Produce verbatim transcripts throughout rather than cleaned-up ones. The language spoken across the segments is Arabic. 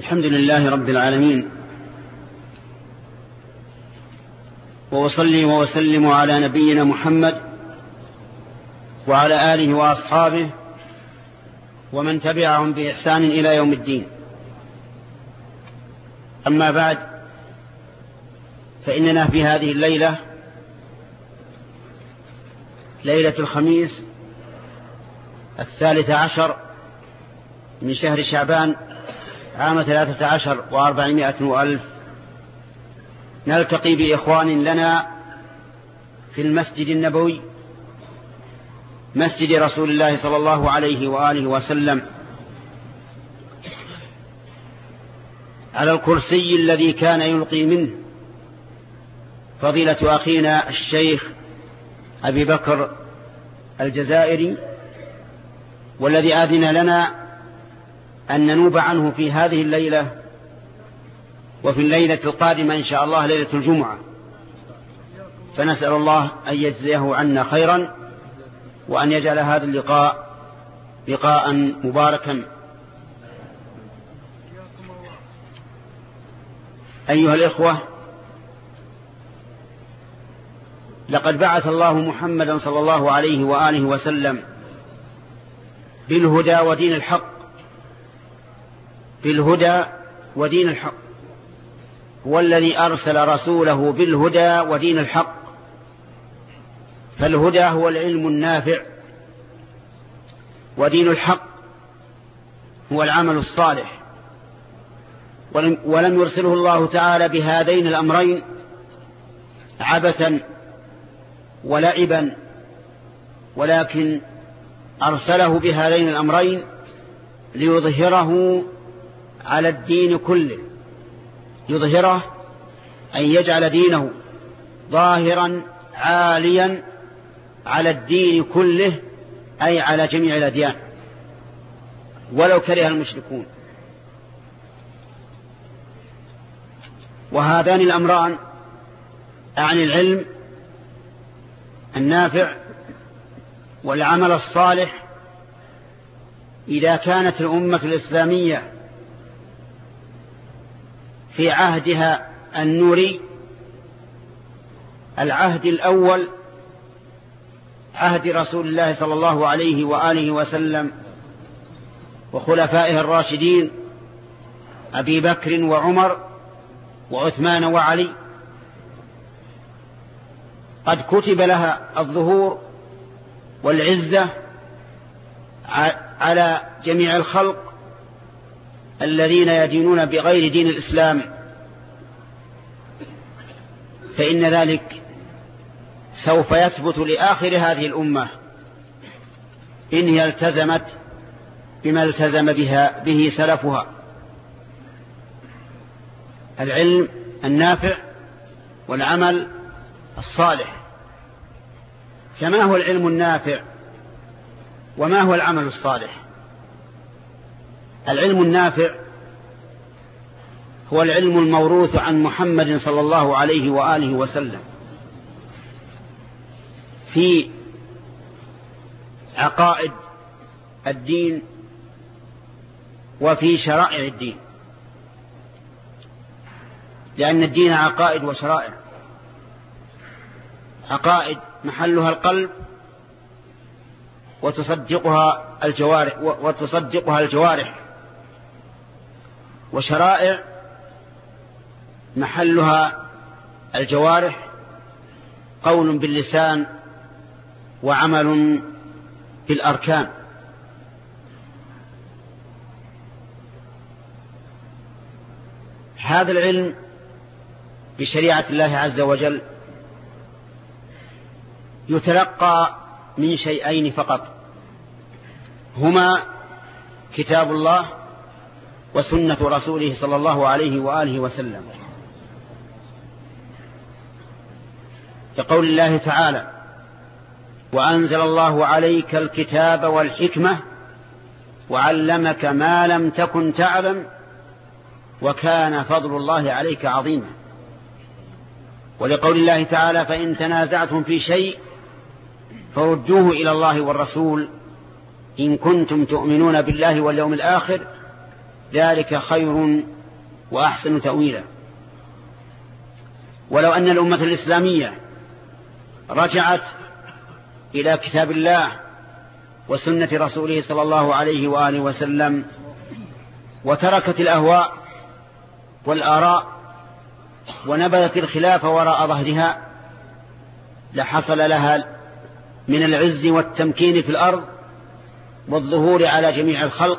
الحمد لله رب العالمين، وأصلي وأسلم على نبينا محمد وعلى آله وأصحابه ومن تبعهم بإحسان إلى يوم الدين. أما بعد، فإننا في هذه الليلة، ليلة الخميس الثالث عشر من شهر شعبان عام ثلاثة عشر وأربعمائة وألف، نلتقي بإخوان لنا في المسجد النبوي، مسجد رسول الله صلى الله عليه وآله وسلم، على الكرسي الذي كان يلقي منه فضيلة أخينا الشيخ أبي بكر الجزائري، والذي آذن لنا أن ننوب عنه في هذه الليلة وفي الليلة القادمة إن شاء الله ليلة الجمعة، فنسأل الله أن يجزيه عنا خيرا، وأن يجعل هذا اللقاء لقاء مباركا. أيها الإخوة، لقد بعث الله محمدا صلى الله عليه وآله وسلم بالهدى ودين الحق، بالهدى ودين الحق، هو الذي أرسل رسوله بالهدى ودين الحق. فالهدى هو العلم النافع، ودين الحق هو العمل الصالح. ولم, ولم يرسله الله تعالى بهذين الأمرين عبثا ولعبا، ولكن أرسله بهذين الأمرين ليظهره على الدين كله، يظهره أن يجعل دينه ظاهرا عاليا على الدين كله، أي على جميع الأديان ولو كره المشركون. وهذان الأمران عن العلم النافع والعمل الصالح، إذا كانت الأمة الإسلامية في عهدها النوري، العهد الأول عهد رسول الله صلى الله عليه وآله وسلم وخلفائه الراشدين أبي بكر وعمر وعثمان وعلي، قد كتب لها الظهور والعزة على جميع الخلق الذين يدينون بغير دين الإسلام، فإن ذلك سوف يثبت لآخر هذه الأمة إن هي التزمت بما التزم بها به سلفها: العلم النافع والعمل الصالح. فما هو العلم النافع وما هو العمل الصالح؟ العلم النافع هو العلم الموروث عن محمد صلى الله عليه وآله وسلم في عقائد الدين وفي شرائع الدين، لأن الدين عقائد وشرائع. عقائد محلها القلب وتصدقها الجوارح وتصدقها الجوارح وشرائع محلها الجوارح، قول باللسان وعمل بالأركان. هذا العلم بشريعة الله عز وجل يتلقى من شيئين فقط، هما كتاب الله وسنة رسوله صلى الله عليه وآله وسلم. يقول الله تعالى: وأنزل الله عليك الكتاب والحكمة وعلمك ما لم تكن تعلم وكان فضل الله عليك عظيما. ولقول الله تعالى: فإن تنازعتم في شيء فردوه إلى الله والرسول إن كنتم تؤمنون بالله واليوم الآخر ذلك خير وأحسن تأويلا. ولو أن الأمة الإسلامية رجعت إلى كتاب الله وسنة رسوله صلى الله عليه وآله وسلم وتركت الأهواء والآراء ونبذت الخلاف وراء ظهرها لحصل لها من العز والتمكين في الأرض والظهور على جميع الخلق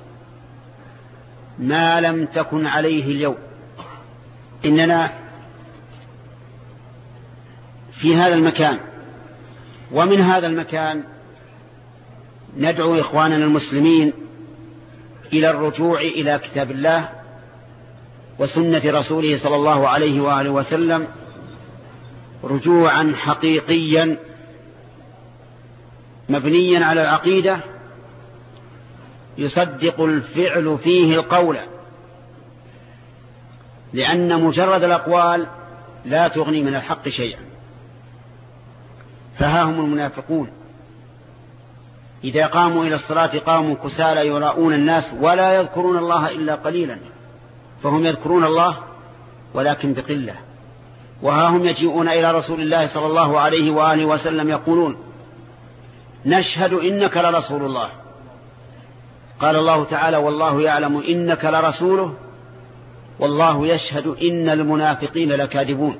ما لم تكن عليه اليوم. إننا في هذا المكان ومن هذا المكان ندعو إخواننا المسلمين إلى الرجوع إلى كتاب الله وسنة رسوله صلى الله عليه وآله وسلم رجوعا حقيقيا مبنيا على العقيدة يصدق الفعل فيه القول، لأن مجرد الأقوال لا تغني من الحق شيئا. فها هم المنافقون إذا قاموا إلى الصلاة قاموا كسالى يراؤون الناس ولا يذكرون الله إلا قليلا، فهم يذكرون الله ولكن بقلة. وها هم يجيئون إلى رسول الله صلى الله عليه وآله وسلم يقولون نشهد إنك لرسول الله. قال الله تعالى والله يعلم إنك لرسوله والله يشهد إن المنافقين لكاذبون.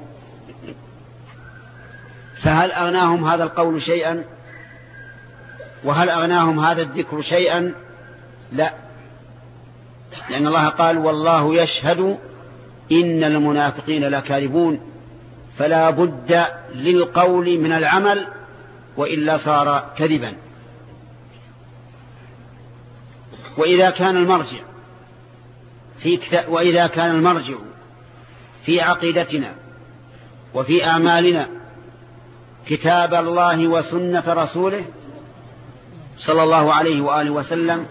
فهل أغناهم هذا القول شيئا؟ وهل أغناهم هذا الذكر شيئا؟ لا، لأن الله قال والله يشهد إن المنافقين لكاذبون، فلا بد للقول من العمل وإلا صار كذبا. وإذا كان المرجع في كتاب وإذا كان المرجع في عقيدتنا وفي أعمالنا كتاب الله وسنة رسوله صلى الله عليه وآله وسلم،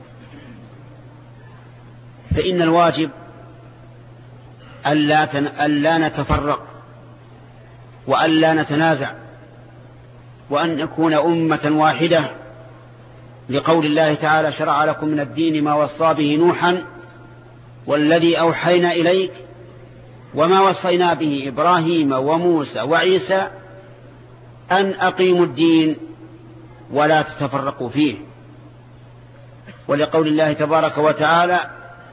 فإن الواجب ألا نتفرق وألا نتنازع وأن نكون أمة واحدة، لقول الله تعالى شرع لكم من الدين ما وصى به نوحا والذي أوحينا إليك وما وصينا به إبراهيم وموسى وعيسى أن أقيموا الدين ولا تتفرقوا فيه. ولقول الله تبارك وتعالى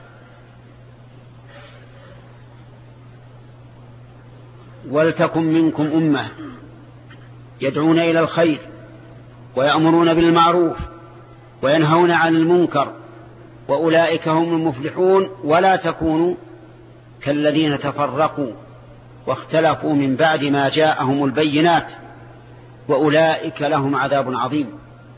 ولتكن منكم أمة يدعون إلى الخير ويأمرون بالمعروف وينهون عن المنكر وأولئك هم المفلحون ولا تكونوا كالذين تفرقوا واختلفوا من بعد ما جاءهم البينات وأولئك لهم عذاب عظيم.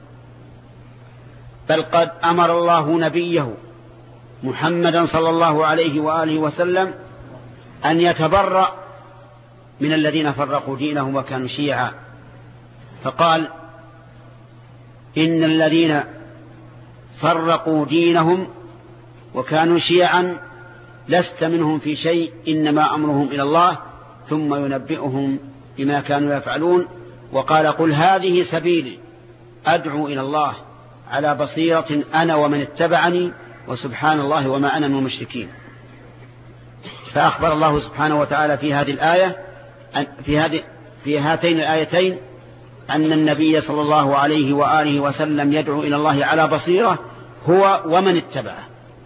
بل قد أمر الله نبيه محمدا صلى الله عليه وآله وسلم أن يتبرأ من الذين فرقوا دينهم وكانوا شيعا، فقال إن الذين فرقوا دينهم وكانوا شيعا لست منهم في شيء إنما أمرهم إلى الله ثم ينبئهم بما كانوا يفعلون. وقال قل هذه سبيلي أدعو إلى الله على بصيرة أنا ومن اتبعني وسبحان الله وما أنا من المشركين. فأخبر الله سبحانه وتعالى في هذه الآية في هذه في هاتين الآيتين أن النبي صلى الله عليه وآله وسلم يدعو إلى الله على بصيرة هو ومن اتبعه،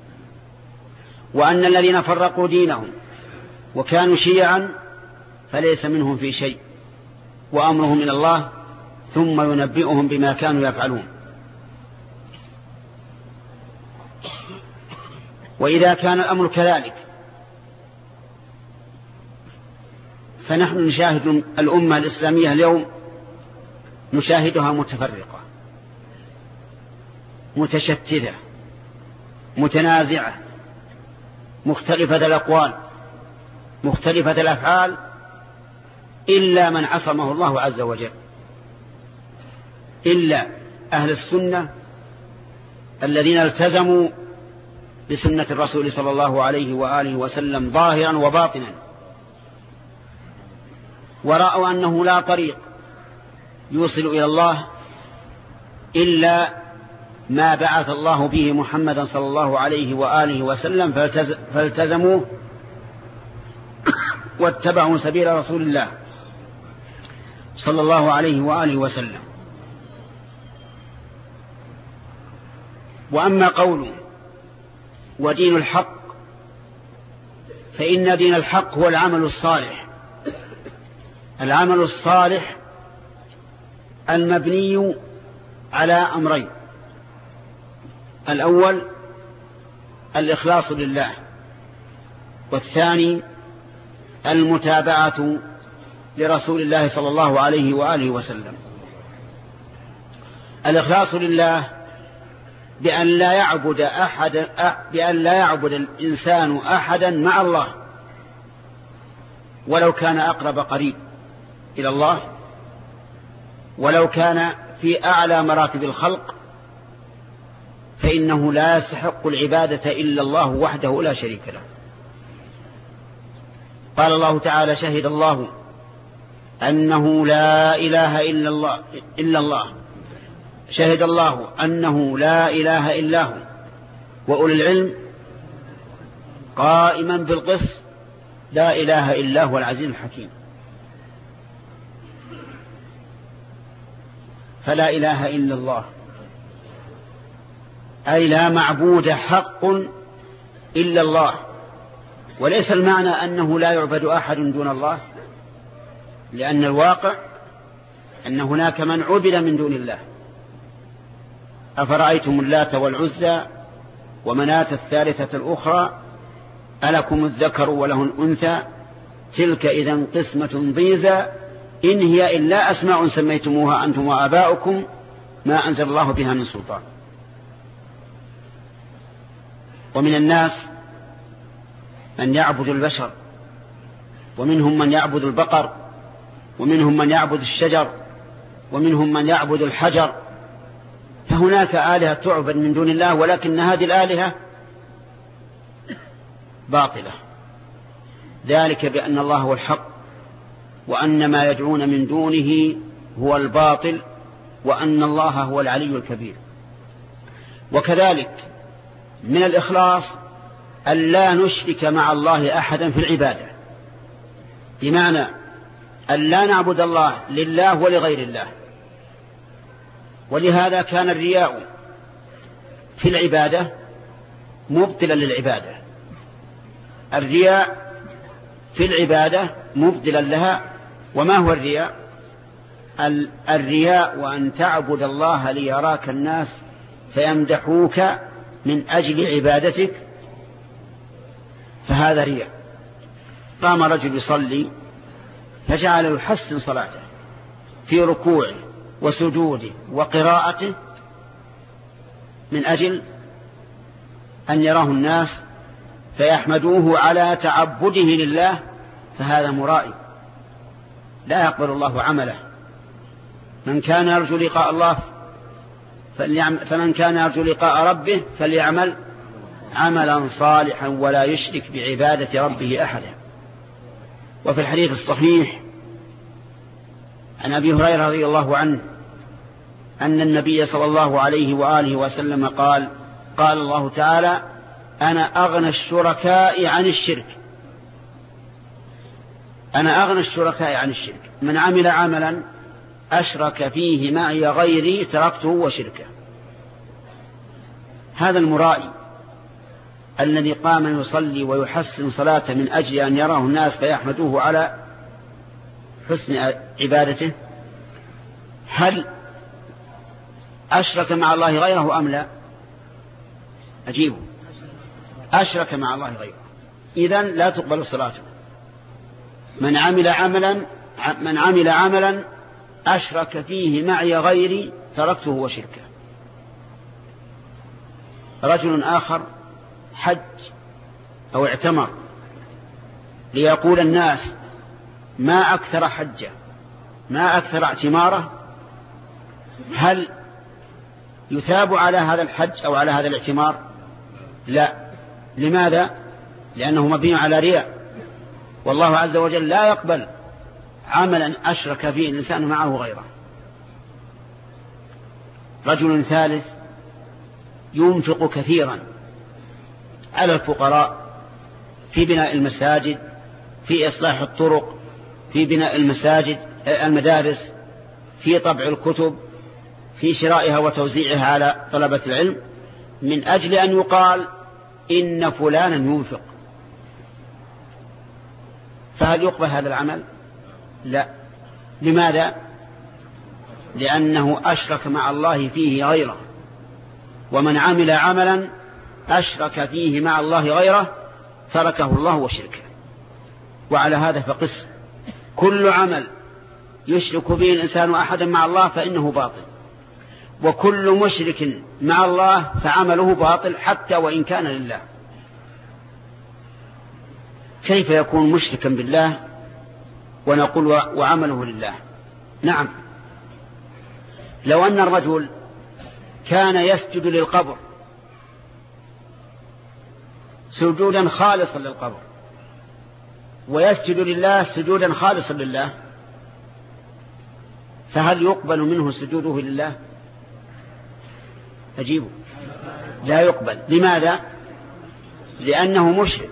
وأن الذين فرقوا دينهم وكانوا شيعا فليس منهم في شيء وأمرهم إلى الله ثم ينبئهم بما كانوا يفعلون. وإذا كان الأمر كذلك فنحن نشاهد الأمة الإسلامية اليوم نشاهدها متفرقة متشتتة متنازعة مختلفة الأقوال مختلفة الأفعال إلا من عصمه الله عز وجل، إلا أهل السنة الذين التزموا بسنة الرسول صلى الله عليه وآله وسلم ظاهرا وباطنا ورأوا أنه لا طريق يوصل إلى الله إلا ما بعث الله به محمدا صلى الله عليه وآله وسلم فالتزموه واتبعوا سبيل رسول الله صلى الله عليه وآله وسلم. وأما قوله ودين الحق فإن دين الحق هو العمل الصالح. العمل الصالح المبني على أمرين: الأول الإخلاص لله، والثاني المتابعة لرسول الله صلى الله عليه وآله وسلم. الإخلاص لله بأن لا يعبد أحد بأن لا يعبد الإنسان أحدا مع الله ولو كان أقرب قريب إلى الله، ولو كان في أعلى مراتب الخلق، فإنه لا يستحق العبادة إلا الله وحده لا شريك له. قال الله تعالى: شهد الله أنه لا إله إلا الله إلا الله شهد الله أنه لا إله إلا هو وأولي العلم قائما بالقسط لا إله إلا هو العزيز الحكيم. فلا إله إلا الله أي لا معبود حق إلا الله، وليس المعنى أنه لا يعبد أحد دون الله، لأن الواقع أن هناك من عبد من دون الله. أفرأيتم اللات والعزى ومناة الثالثة الأخرى ألكم الذكر وله الأنثى تلك إذن قسمة ضيزى إن هي إلا أسماء سميتموها أنتم وآباؤكم ما أنزل الله بها من سلطان. ومن الناس من يعبد البشر، ومنهم من يعبد البقر، ومنهم من يعبد الشجر، ومنهم من يعبد الحجر. فهناك آلهة تعبد من دون الله، ولكن هذه الآلهة باطلة، ذلك بأن الله هو الحق، وأن ما يدعون من دونه هو الباطل، وأن الله هو العلي الكبير. وكذلك من الإخلاص أن لا نشرك مع الله أحدا في العبادة، بمعنى أن لا نعبد الله لله ولغير الله. ولهذا كان الرياء في العبادة مبطلا للعبادة، الرياء في العبادة مبطلا لها. وما هو الرياء؟ الرياء وأن تعبد الله ليراك الناس فيمدحوك من أجل عبادتك، فهذا رياء. قام رجل يصلي فجعل يحسن صلاته في ركوعه وسجوده وقراءته من أجل أن يراه الناس فيحمدوه على تعبده لله، فهذا مرائي لا يقبل الله عمله. من كان يرجو لقاء الله فمن كان يرجو لقاء ربه فليعمل عملا صالحا ولا يشرك بعبادة ربه أحدا. وفي الحديث الصحيح عن أبي هريرة رضي الله عنه أن النبي صلى الله عليه وآله وسلم قال: قال الله تعالى: أنا أغنى الشركاء عن الشرك أنا أغنى الشركاء عن الشرك من عمل عملا أشرك فيه معي غيري تركته وشركه. هذا المرائي الذي قام يصلي ويحسن صلاته من أجل أن يراه الناس فيحمدوه على حسن عبادته، هل أشرك مع الله غيره أم لا؟ أجيبه، أشرك مع الله غيره، إذن لا تقبل صلاته. من عمل عملا من عمل عملا أشرك فيه معي غيري تركته وشركه. رجل آخر حج أو اعتمر ليقول الناس ما أكثر حجه ما أكثر اعتماره، هل يثاب على هذا الحج أو على هذا الاعتمار؟ لا. لماذا؟ لأنه مبني على رياء، والله عز وجل لا يقبل عملا أشرك فيه الإنسان معه غيره. رجل ثالث ينفق كثيرا على الفقراء في بناء المساجد، في إصلاح الطرق، في بناء المساجد المدارس، في طبع الكتب، في شرائها وتوزيعها على طلبة العلم، من أجل أن يقال إن فلانا ينفق. فهل يقبل هذا العمل؟ لا. لماذا؟ لأنه أشرك مع الله فيه غيره، ومن عمل عملا أشرك فيه مع الله غيره تركه الله وشركه. وعلى هذا فقس كل عمل يشرك به الإنسان أحدا مع الله فإنه باطل، وكل مشرك مع الله فعمله باطل حتى وإن كان لله. كيف يكون مشركا بالله ونقول وعمله لله؟ نعم، لو أن الرجل كان يسجد للقبر سجودا خالصا للقبر، ويسجد لله سجودا خالصا لله، فهل يقبل منه سجوده لله؟ أجيبه، لا يقبل. لماذا؟ لأنه مشرك،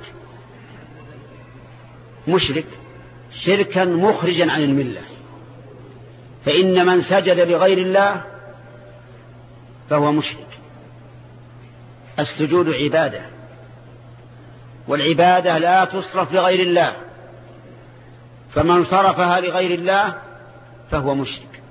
مشرك شركا مخرجا عن الملة. فإن من سجد لغير الله فهو مشرك. السجود عبادة، والعبادة لا تصرف لغير الله، فمن صرفها لغير الله فهو مشرك.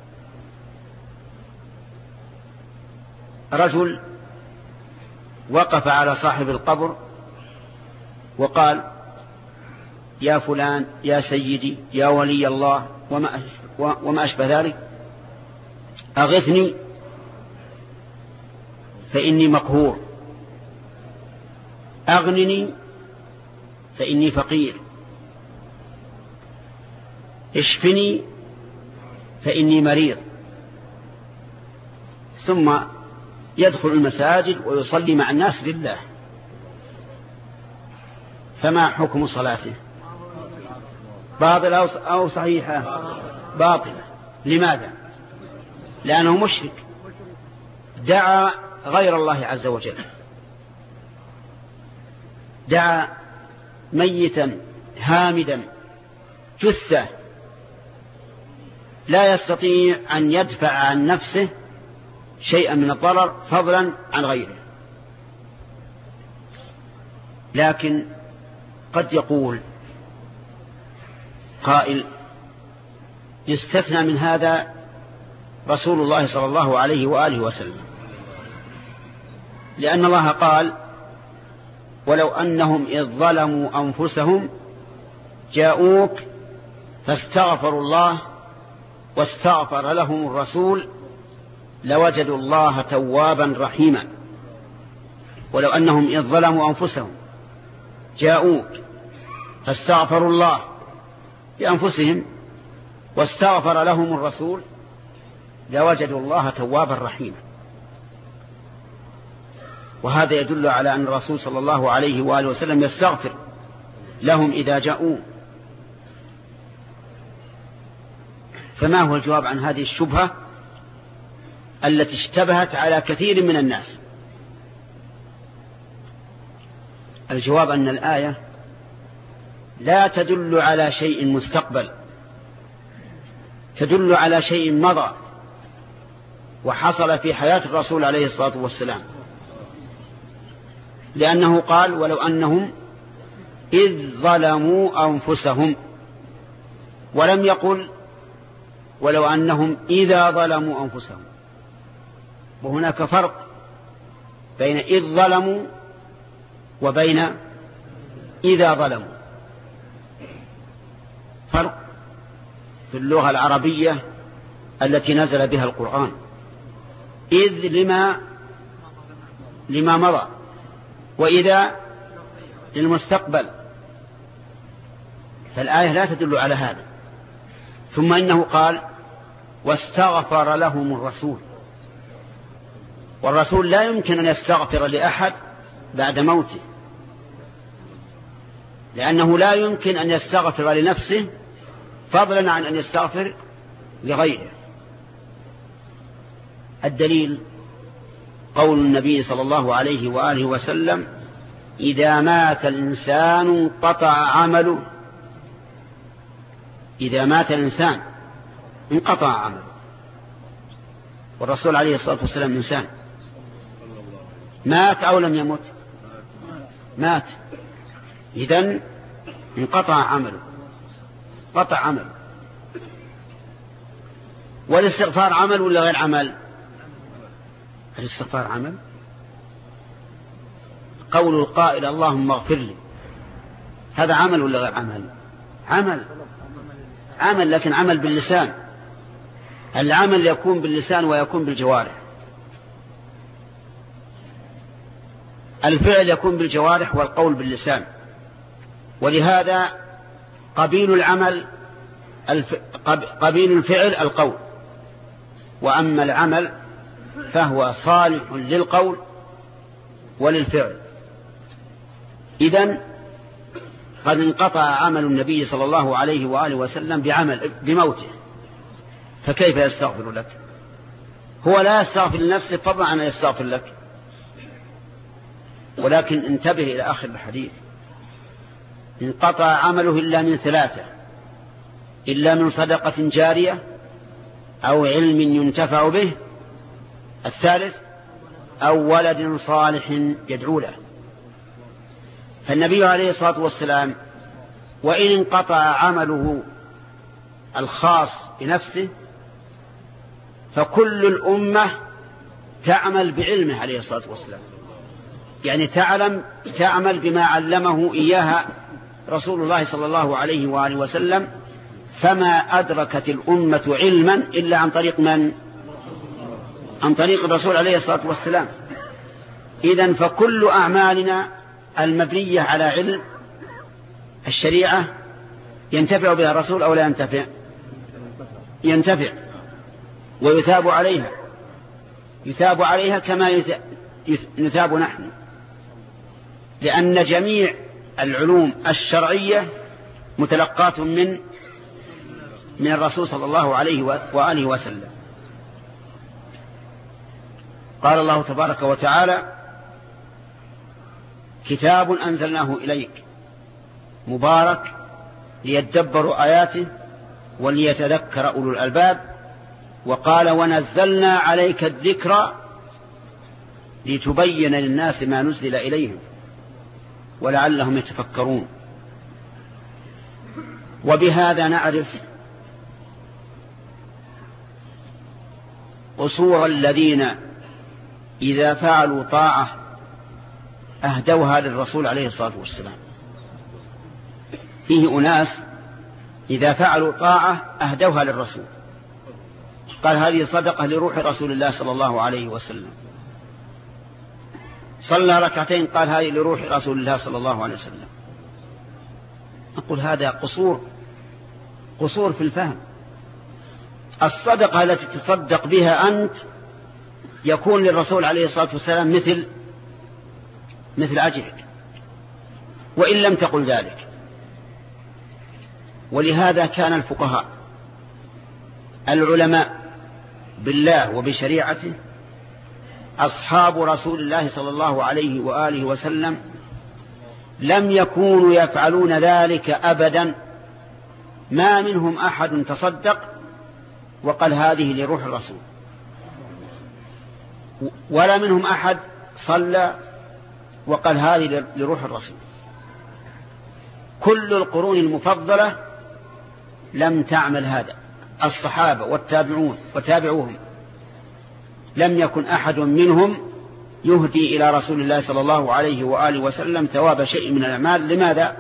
رجل وقف على صاحب القبر وقال: يا فلان، يا سيدي، يا ولي الله، وما وما أشبه ذلك، أغثني فإني مقهور، أغنني فإني فقير، اشفني فإني مريض. ثم يدخل المساجد ويصلي مع الناس لله. فما حكم صلاته؟ باطلة أو صحيحة؟ باطلة. لماذا؟ لأنه مشرك، دعا غير الله عز وجل، دعا ميتا هامدا جثة لا يستطيع أن يدفع عن نفسه شيئا من الضرر فضلا عن غيره. لكن قد يقول قائل: يستثنى من هذا رسول الله صلى الله عليه وآله وسلم، لأن الله قال: ولو أنهم إذ ظلموا أنفسهم جاءوك فاستغفروا الله واستغفر لهم الرسول لوجدوا الله توابا رحيما. ولو أنهم إذ ظلموا أنفسهم جاءوك فاستغفروا الله بأنفسهم واستغفر لهم الرسول لوجدوا الله توابا رحيما. وهذا يدل على أن الرسول صلى الله عليه وآله وسلم يستغفر لهم إذا جاءوا. فما هو الجواب عن هذه الشبهة التي اشتبهت على كثير من الناس؟ الجواب أن الآية لا تدل على شيء مستقبل، تدل على شيء مضى وحصل في حياة الرسول عليه الصلاة والسلام، لأنه قال: ولو أنهم إذ ظلموا أنفسهم، ولم يقل ولو أنهم إذا ظلموا أنفسهم. وهناك فرق بين إذ ظلموا وبين إذا ظلموا، فرق في اللغة العربية التي نزل بها القرآن. إذ لما لما مضى، وإذا للمستقبل، فالآية لا تدل على هذا. ثم إنه قال: واستغفر لهم الرسول، والرسول لا يمكن أن يستغفر لأحد بعد موته، لأنه لا يمكن أن يستغفر لنفسه فضلا عن أن يستغفر لغيره. الدليل قول النبي صلى الله عليه وآله وسلم: إذا مات الإنسان انقطع عمله. إذا مات الإنسان انقطع عمله. والرسول عليه الصلاة والسلام إنسان، مات أو لم يمت؟ مات. إذن انقطع عمله، قطع عمله. والاستغفار عمل ولا غير عمل؟ الاستغفار عمل. قول القائل: اللهم اغفر لي، هذا عمل ولا غير عمل؟ عمل. عمل، لكن عمل باللسان. العمل يكون باللسان ويكون بالجوارح. الفعل يكون بالجوارح والقول باللسان. ولهذا قبيل العمل الف... قبيل الفعل القول، وأما العمل فهو صالح للقول وللفعل. إذن قد انقطع عمل النبي صلى الله عليه وآله وسلم بعمل بموته، فكيف يستغفر لك؟ هو لا يستغفر لنفسه فضلا عن يستغفر لك. ولكن انتبه إلى آخر الحديث: انقطع عمله إلا من ثلاثة: إلا من صدقة جارية، أو علم ينتفع به، الثالث أو ولد صالح يدعو له. فالنبي عليه الصلاة والسلام وإن انقطع عمله الخاص بنفسه فكل الأمة تعمل بعلمه عليه الصلاة والسلام، يعني تعلم تعمل بما علمه إياها رسول الله صلى الله عليه وآله وسلم. فما أدركت الأمة علما إلا عن طريق من؟ عن طريق الرسول عليه الصلاة والسلام. إذن فكل أعمالنا المبنية على علم الشريعة ينتفع بها الرسول أو لا ينتفع؟ ينتفع ويثاب عليها، يثاب عليها كما يثاب نحن، لأن جميع العلوم الشرعية متلقات من من الرسول صلى الله عليه وآله وسلم. قال الله تبارك وتعالى: كتاب أنزلناه إليك مبارك ليدبروا آياته وليتذكر أولو الألباب. وقال: ونزلنا عليك الذكر لتبين للناس ما نزل إليهم ولعلهم يتفكرون. وبهذا نعرف قصور الذين إذا فعلوا طاعة أهدوها للرسول عليه الصلاة والسلام. فيه أناس إذا فعلوا طاعة أهدوها للرسول، قال: هذه صدقة لروح رسول الله صلى الله عليه وسلم. صلى ركعتين، قال: هذه لروح رسول الله صلى الله عليه وسلم. أقول هذا قصور قصور في الفهم. الصدقة التي تصدق بها أنت يكون للرسول عليه الصلاة والسلام مثل مثل أجرك، وإن لم تقل ذلك. ولهذا كان الفقهاء العلماء بالله وبشريعته أصحاب رسول الله صلى الله عليه وآله وسلم لم يكونوا يفعلون ذلك أبدا. ما منهم أحد تصدق وقال هذه لروح الرسول، ولا منهم أحد صلى وقال هذه لروح الرسول. كل القرون المفضلة لم تعمل هذا. الصحابة والتابعون وتابعوهم لم يكن أحد منهم يهدي إلى رسول الله صلى الله عليه وآله وسلم ثواب شيء من الأعمال. لماذا؟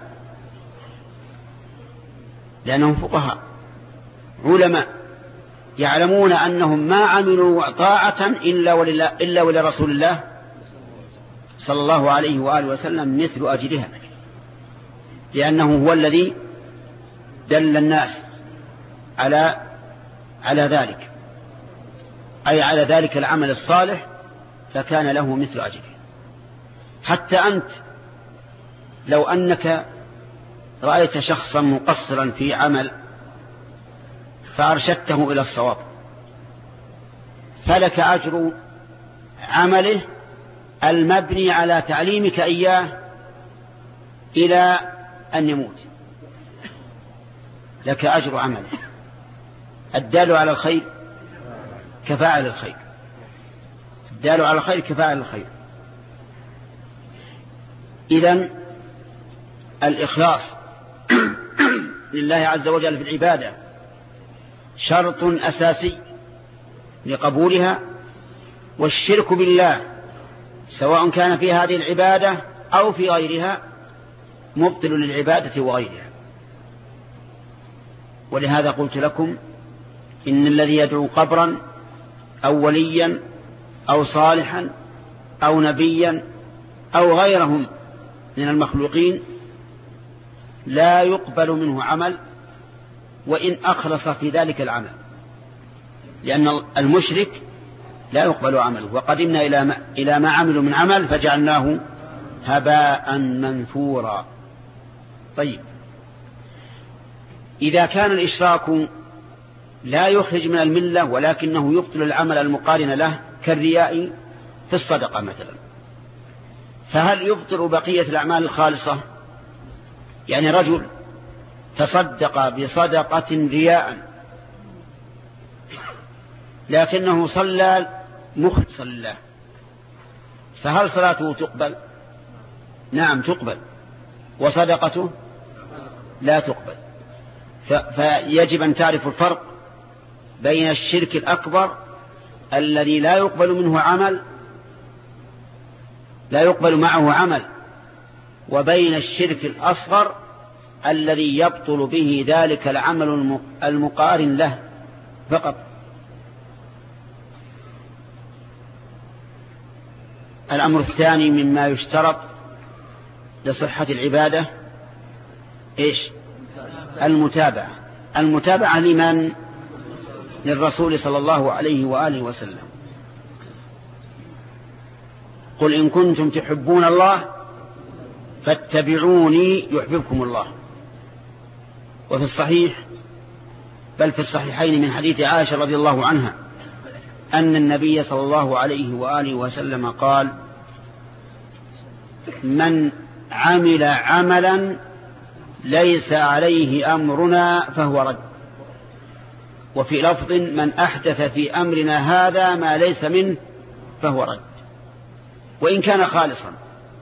لأنهم فقهاء علماء يعلمون أنهم ما عملوا طاعة إلا ولله إلا ولرسول الله صلى الله عليه وآله وسلم مثل أجرها، لأنه هو الذي دل الناس على على ذلك، أي على ذلك العمل الصالح، فكان له مثل أجره. حتى أنت لو أنك رأيت شخصا مقصرا في عمل فأرشدته إلى الصواب فلك أجر عمله المبني على تعليمك إياه إلى أن يموت، لك أجر عمله. الدال على الخير كفاعل الخير، الدال على الخير كفاعل الخير. إذن الإخلاص لله عز وجل في العبادة شرط أساسي لقبولها، والشرك بالله سواء كان في هذه العبادة أو في غيرها مبطل للعبادة وغيرها. ولهذا قلت لكم إن الذي يدعو قبرا أو وليا أو صالحا أو نبيا أو غيرهم من المخلوقين لا يقبل منه عمل وإن أخلص في ذلك العمل، لأن المشرك لا يقبل عمله. وقدمنا إلى ما, إلى ما عملوا من عمل فجعلناه هباء منثورا. طيب، إذا كان الإشراك لا يخرج من الملة ولكنه يبطل العمل المقارن له كالرياء في الصدقة مثلا، فهل يبطل بقية الأعمال الخالصة؟ يعني رجل تصدق بصدقة رياء لكنه صلى مخلصا لله، فهل صلاته تقبل؟ نعم تقبل، وصدقته لا تقبل. فيجب أن تعرف الفرق بين الشرك الأكبر الذي لا يقبل منه عمل لا يقبل معه عمل وبين الشرك الأصغر الذي يبطل به ذلك العمل المقارن له فقط. الأمر الثاني مما يشترط لصحة العبادة إيش؟ المتابعة. المتابعة لمن؟ للرسول صلى الله عليه وآله وسلم. قل إن كنتم تحبون الله فاتبعوني يحببكم الله. وفي الصحيح بل في الصحيحين من حديث عائشة رضي الله عنها أن النبي صلى الله عليه وآله وسلم قال: من عمل عملا ليس عليه أمرنا فهو رد. وفي لفظ: من أحدث في أمرنا هذا ما ليس منه فهو رد. وإن كان خالصا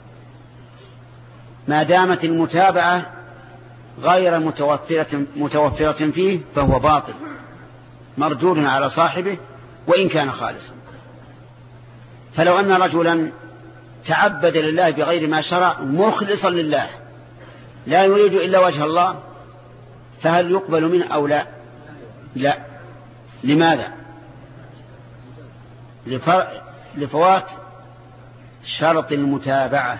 ما دامت المتابعة غير متوفرة, متوفرة فيه فهو باطل مردود على صاحبه وإن كان خالصا. فلو أن رجلا تعبد لله بغير ما شرع مخلصا لله لا يريد إلا وجه الله، فهل يقبل منه أو لا؟ لا. لماذا؟ لفوات شرط المتابعة.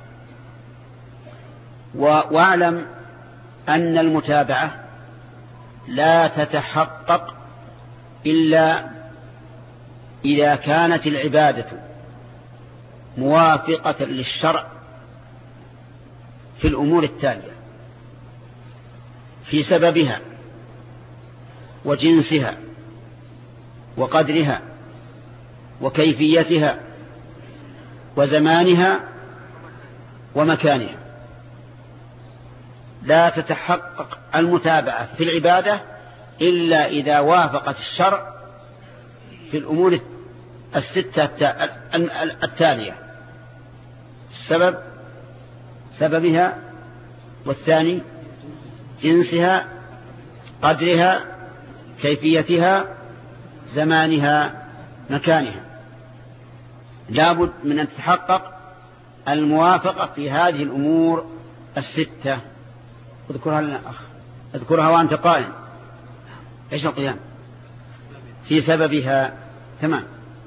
واعلم أن المتابعة لا تتحقق إلا إذا كانت العبادة موافقة للشرع في الأمور التالية: في سببها وجنسها وقدرها وكيفيتها وزمانها ومكانها. لا تتحقق المتابعة في العبادة إلا إذا وافقت الشرع في الأمور الستة التالية: السبب سببها، والثاني جنسها، قدرها، كيفيتها، زمانها، مكانها. لابد من أن تتحقق الموافقة في هذه الأمور الستة. اذكرها لنا أخ، اذكرها وأنت قائم. إيش القيام؟ في سببها. تمام.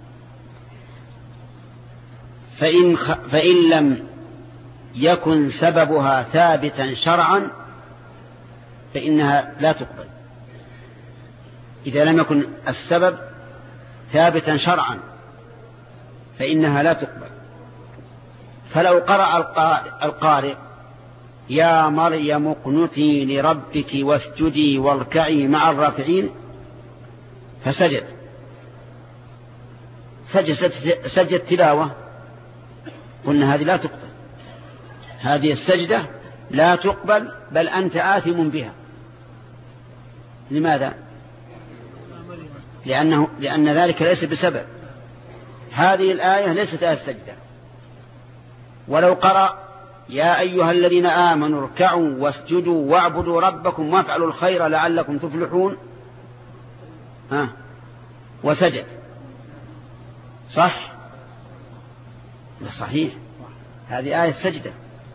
فإن, خ... فإن لم يكن سببها ثابتا شرعا فإنها لا تقبل. إذا لم يكن السبب ثابتا شرعا فإنها لا تقبل. فلو قرأ القارئ: يا مريم اقنتي لربك واسجدي واركعي مع الراكعين، فسجد سجد سجد تلاوة قلنا هذه لا تقبل، هذه السجدة لا تقبل، بل أنت آثم بها. لماذا؟ لأنه لأن ذلك ليس بسبب، هذه الآية ليست آية السجدة. ولو قرأ يا أيها الذين آمنوا اركعوا واسجدوا واعبدوا ربكم وافعلوا الخير لعلكم تفلحون ها وسجد، صح؟ لا صحيح، هذه آية السجدة،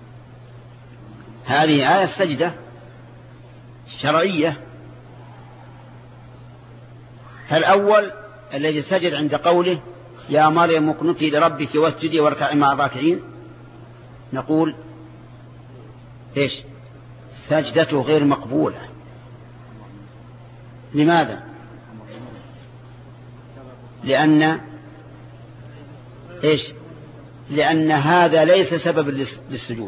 هذه آية السجدة شرعية. فالأول الذي سجد عند قوله يا مريم اقنتي لربك واسجدي واركعي مع الراكعين، نقول ايش؟ سجدته غير مقبولة. لماذا؟ لأن ايش؟ لأن هذا ليس سبب للسجود.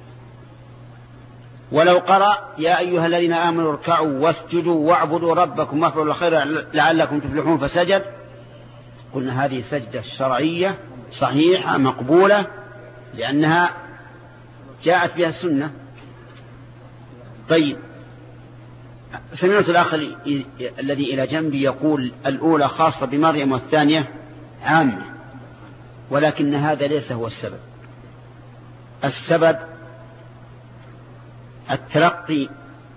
ولو قرأ يا أيها الذين آمنوا اركعوا واسجدوا واعبدوا ربكم وافعلوا الخير لعلكم تفلحون فسجد، قلنا هذه سجدة شرعية صحيحة مقبولة، لأنها جاءت بها السنة. طيب، سمعت الأخ الذي إلى جنبي يقول الأولى خاصة بمريم والثانية عامة، ولكن هذا ليس هو السبب. السبب التلقي.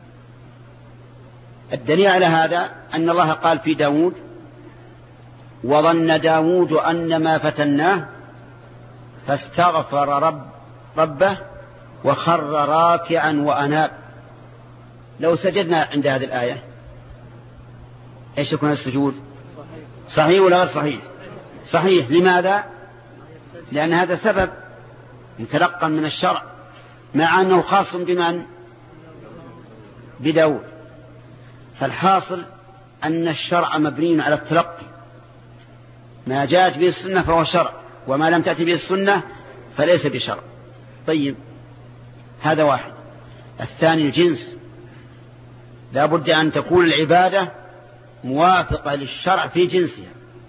الدليل على هذا أن الله قال في داود وظن داود أن ما فتناه فاستغفر رب ربه وخر راكعا وأناب. لو سجدنا عند هذه الآية ايش يكون السجود؟ صحيح ولا غير صحيح؟ صحيح. لماذا؟ لأن هذا سبب متلقى من الشرع، مع أنه خاص بمن؟ بداود. فالحاصل أن الشرع مبني على التلقي، ما جاءت به السنة فهو شرع، وما لم تأتي به السنة فليس بشرع. طيب، هذا واحد. الثاني الجنس، لا بد أن تكون العبادة موافقة للشرع في جنسها،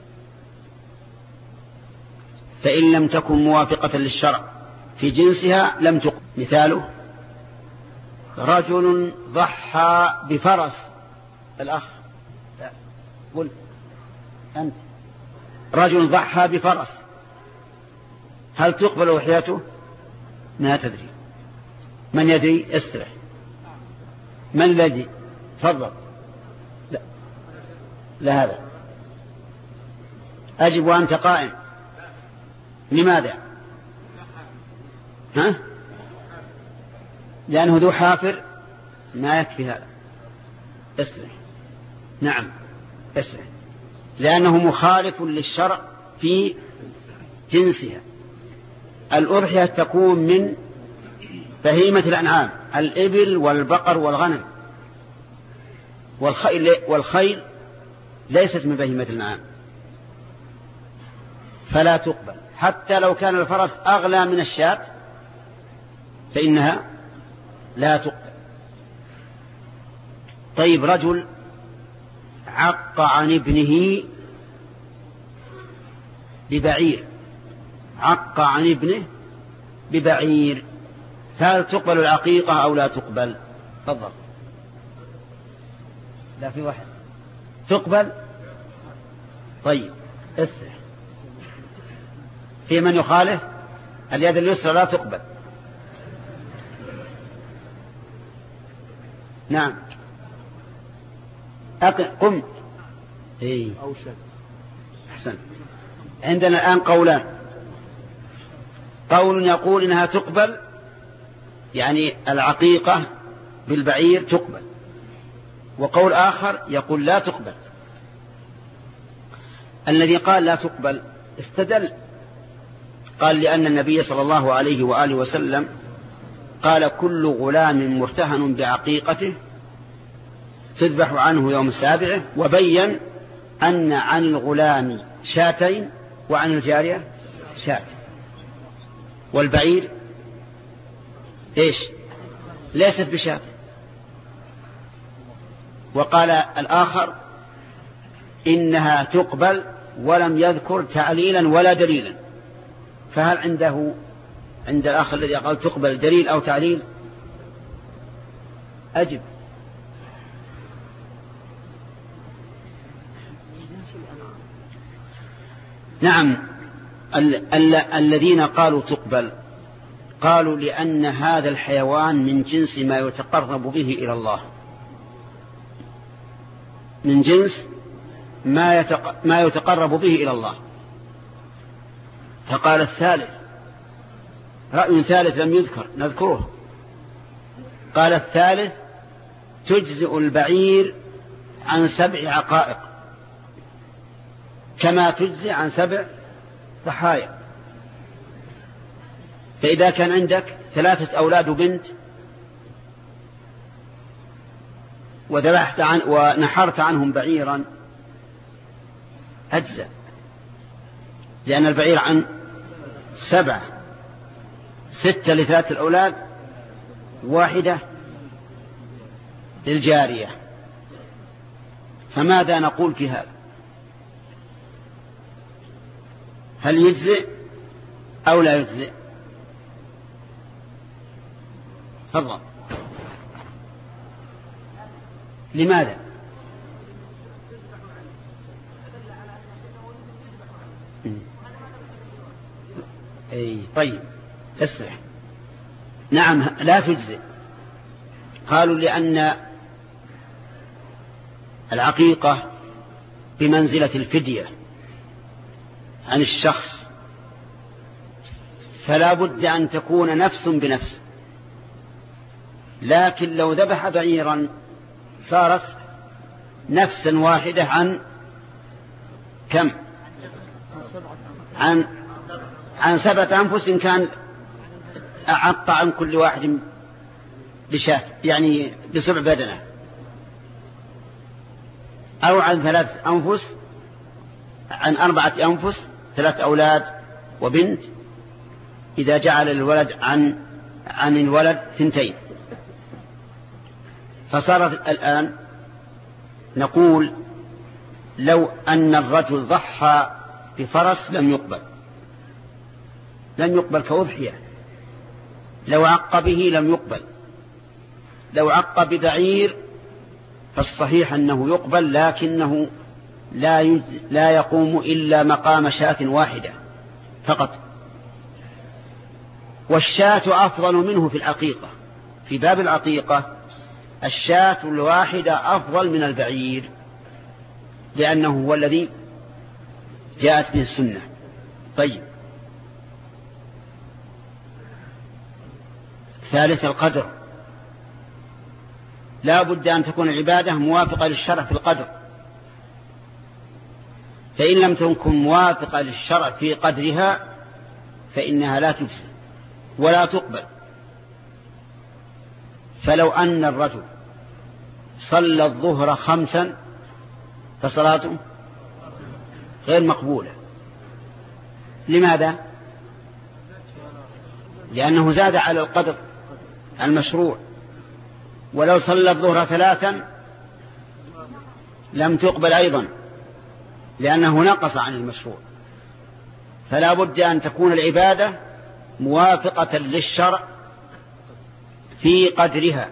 فإن لم تكن موافقة للشرع في جنسها لم تقبل. مثاله رجل ضحى بفرس. الأخ قل أنت، رجل ضحى بفرس، هل تقبل وحياته؟ ما تدري. من يدري؟ استرح. من الذي؟ تفضل. لا لا هذا أجب وأنت قائم. لماذا؟ ها؟ لأنه ذو حافر، ما يكفي هذا. اسرع. نعم اسرع، لأنه مخالف للشرع في جنسها. الأضحية تكون من بهيمة الأنعام، الإبل والبقر والغنم، والخيل, والخيل ليست من بهيمة الأنعام، فلا تقبل. حتى لو كان الفرس أغلى من الشاة فإنها لا تقبل. طيب، رجل عق عن ابنه ببعير، عق عن ابنه ببعير، فهل تقبل العقيقة أو لا تقبل؟ تفضل. لا، في واحد تقبل. طيب اسرع. في من يخالف؟ اليد اليسرى لا تقبل. نعم قم. إيه. أحسن. عندنا الآن قولان. قول يقول إنها تقبل، يعني العقيقة بالبعير تقبل، وقول آخر يقول لا تقبل. الذي قال لا تقبل استدل، قال لأن النبي صلى الله عليه وآله وسلم قال كل غلام مرتهن بعقيقته تذبح عنه يوم السابع، وبين أن عن الغلام شاتين وعن الجارية شات، والبعير إيش؟ ليست بشات. وقال الآخر إنها تقبل ولم يذكر تعليلا ولا دليلا، فهل عنده عند الآخر الذي قال تقبل دليل أو تعليل؟ أجب. نعم. ال ال الذين قالوا تقبل قالوا لأن هذا الحيوان من جنس ما يتقرب به إلى الله، من جنس ما, يتق... ما يتقرب به إلى الله. فقال الثالث، رأي ثالث لم يذكر نذكره، قال الثالث تجزئ البعير عن سبع عقائق كما تجزئ عن سبع ضحايا. فإذا كان عندك ثلاثة أولاد وبنت وذبحت عن ونحرت عنهم بعيرا أجزأ، لأن البعير عن سبعة، ستة لثلاثة الأولاد، واحدة للجارية. فماذا نقول في هذا؟ هل يجزئ أو لا يجزئ؟ تفضل. لماذا؟ أي طيب اسرح. نعم لا تجزئ. قالوا لأن العقيقة بمنزلة الفدية عن الشخص، فلا بد أن تكون نفس بنفس. لكن لو ذبح بعيرا صارت نفسا واحدة عن كم؟ عن عن سبعة أنفس، إن كان أعط عن كل واحد بشاة، يعني بسبع بدنة، أو عن ثلاث أنفس، عن أربعة أنفس، ثلاث أولاد وبنت، إذا جعل الولد عن عن الولد ثنتين. فصارت الآن نقول لو أن الرجل ضحى بفرس لم يقبل، لم يقبل كأضحية. لو عق به لم يقبل. لو عق ببعير فالصحيح أنه يقبل، لكنه لا يز... لا يقوم إلا مقام شاة واحدة فقط. والشاة أفضل منه في العقيقة. في باب العقيقة الشاة الواحدة أفضل من البعير، لأنه هو الذي جاءت به السنة. طيب، ثالث القدر. لا بد أن تكون العبادة موافقة للشرع في القدر، فإن لم تكن موافقة للشرع في قدرها فإنها لا تجزي ولا تقبل. فلو أن الرجل صلى الظهر خمسا فصلاته غير مقبولة. لماذا؟ لأنه زاد على القدر المشروع. ولو صلى الظهر ثلاثا لم تقبل أيضا، لأنه نقص عن المشروع. فلا بد أن تكون العبادة موافقة للشرع في قدرها،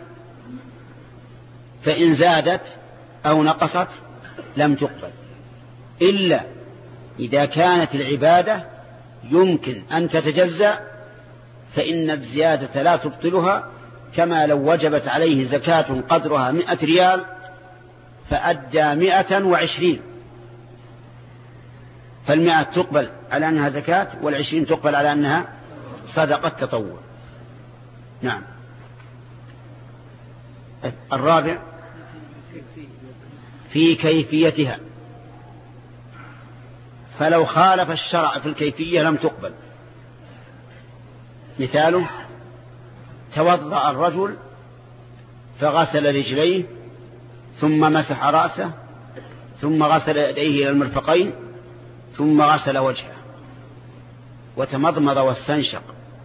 فإن زادت أو نقصت لم تقبل، إلا إذا كانت العبادة يمكن أن تتجزأ، فإن الزيادة لا تبطلها. كما لو وجبت عليه زكاة قدرها مئة ريال فأدى مئة وعشرين، فالمئة تقبل على أنها زكاة، والعشرين تقبل على أنها صدقة تطوع. نعم. الرابع في كيفيتها. فلو خالف الشرع في الكيفية لم تقبل. مثاله: توضأ الرجل فغسل رجليه ثم مسح رأسه ثم غسل يديه إلى المرفقين ثم غسل وجهه وتمضمض واستنشق.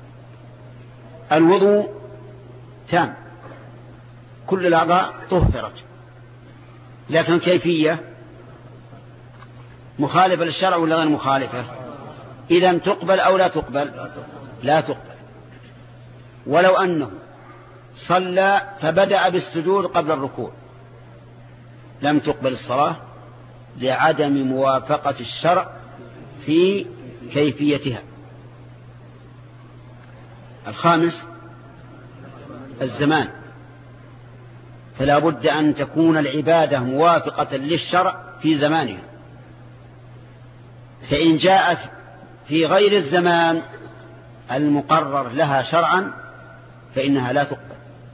الوضوء تام، كل الأعضاء طهرت، لكن الكيفية مخالفة للشرع ولا غير مخالفة؟ إذن تقبل أو لا تقبل؟ لا تقبل. ولو أنه صلى فبدأ بالسجود قبل الركوع لم تقبل الصلاة لعدم موافقة الشرع في كيفيتها. الخامس الزمان، فلا بد أن تكون العبادة موافقة للشرع في زمانها، فإن جاءت في غير الزمان المقرر لها شرعا فإنها لا تقبل.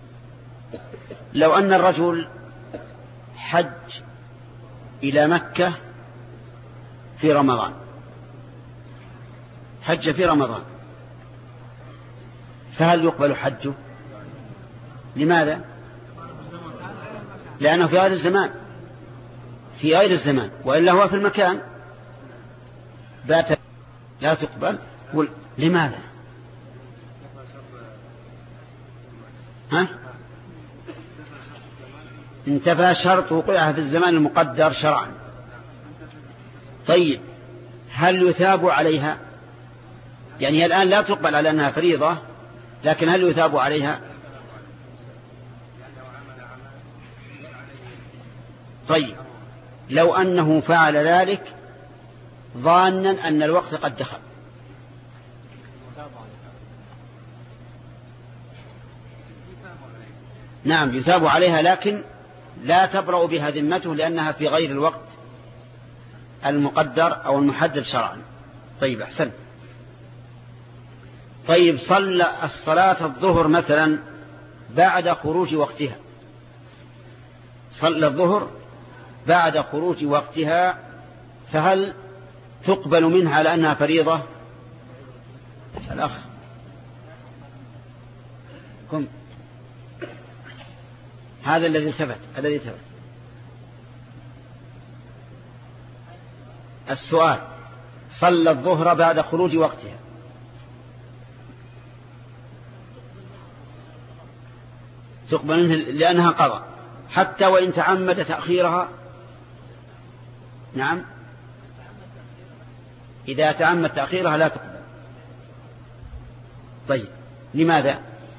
لو أن الرجل حج إلى مكة في رمضان، حج في رمضان، فهل يقبل حجه؟ لماذا؟ لأنه في غير الزمان، في غير الزمان، وإلا هو في المكان بات لا تقبل. لماذا؟ ها؟ انتفى شرط وقوعها في الزمان المقدر شرعا. طيب هل يثاب عليها؟ يعني الآن لا تقبل على أنها فريضة، لكن هل يثاب عليها؟ طيب لو أنه فعل ذلك ظانا أن الوقت قد دخل، نعم يثاب عليها، لكن لا تبرأ بها ذمته لأنها في غير الوقت المقدر أو المحدد شرعا. طيب أحسن. طيب صلى الصلاة الظهر مثلا بعد خروج وقتها، صلى الظهر بعد خروج وقتها، فهل تقبل منها على أنها فريضة؟ الأخ كم هذا الذي ثبت الذي ثبت السؤال صلى الظهر بعد خروج وقتها، تقبل منه لأنها قضى حتى وإن تعمد تأخيرها؟ نعم إذا تعمد تأخيرها لا تقبل. طيب لماذا؟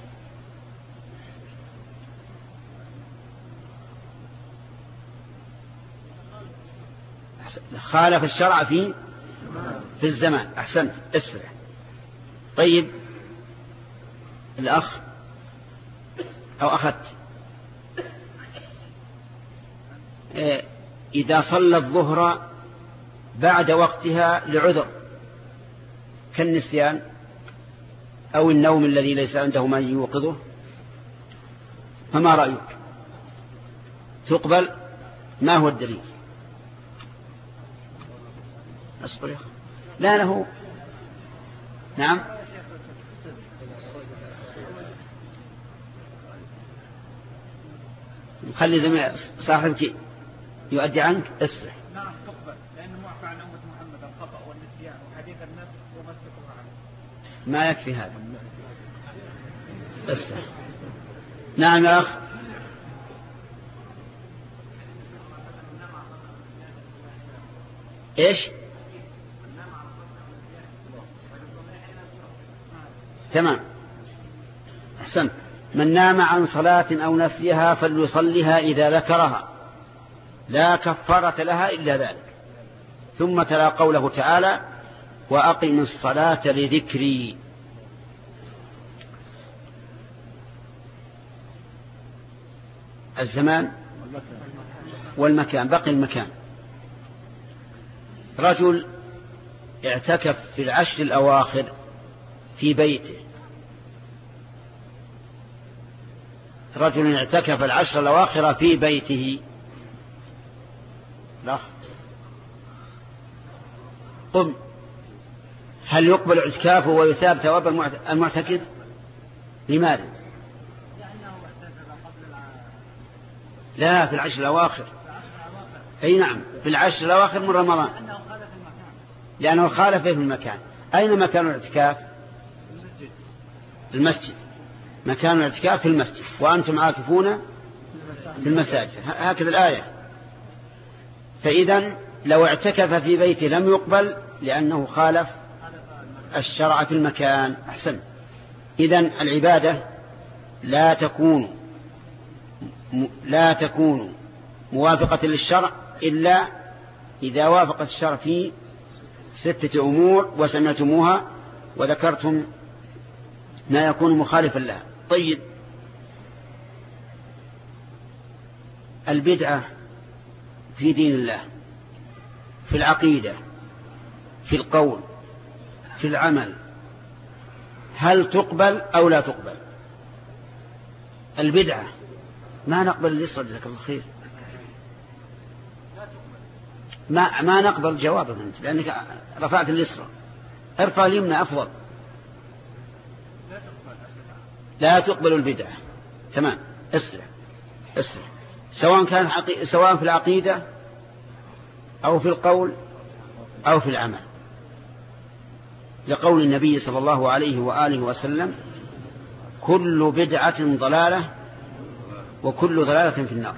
خالف الشرع في في الزمان. أحسنت اسرع. طيب الأخ أو أخذت إذا صلى الظهر بعد وقتها لعذر كالنسيان أو النوم الذي ليس عنده ما يوقظه، فما رأيك؟ تقبل؟ ما هو الدليل؟ أصبر يا أخي. لا له. نعم خلي زميل صاحبك يؤدي عنك. اسرح. نعم تقبل لأنه معفى عن أمة محمد الخطأ والنسيان وحديث النفس ومسكتها عنه. ما يكفي هذا. اسرح. نعم يا أخ. إيش؟ تمام أحسن. من نام عن صلاة أو نسيها فليصلها إذا ذكرها لا كفارة لها إلا ذلك. ثم تلا قوله تعالى وأقم الصلاة لذكري. الزمان والمكان، بقي المكان. رجل اعتكف في العشر الأواخر في بيته، رجل اعتكف العشر الأواخر في بيته. لا قم. هل يقبل اعتكافه ويثاب ثواب المعتكف؟ لماذا؟ لا في العشر الأواخر. أي نعم في العشر الأواخر من رمضان، لأنه خالف في المكان. أين مكان الاعتكاف؟ المسجد. مكان الاعتكاف في المسجد وأنتم عاكفون في المساجد، هكذا الآية. فإذا لو اعتكف في بيته لم يقبل لأنه خالف الشرع في المكان. أحسن. إذن العبادة لا تكون لا تكون موافقة للشرع إلا إذا وافقت الشرع في ستة أمور وسمعتموها وذكرتم ما يكون مخالفا لها. طيب، البدعة في دين الله، في العقيدة، في القول، في العمل، هل تقبل أو لا تقبل؟ البدعة ما نقبل اليسرى، جزاك الله خير، ما ما نقبل جوابك أنت لأنك رفعت اليسرى، ارفع اليمنى أفضل. لا تقبل البدعة. تمام، اسرع اسرع، سواء كان حقي... سواء في العقيدة أو في القول أو في العمل، لقول النبي صلى الله عليه وآله وسلم: كل بدعة ضلالة وكل ضلالة في النار.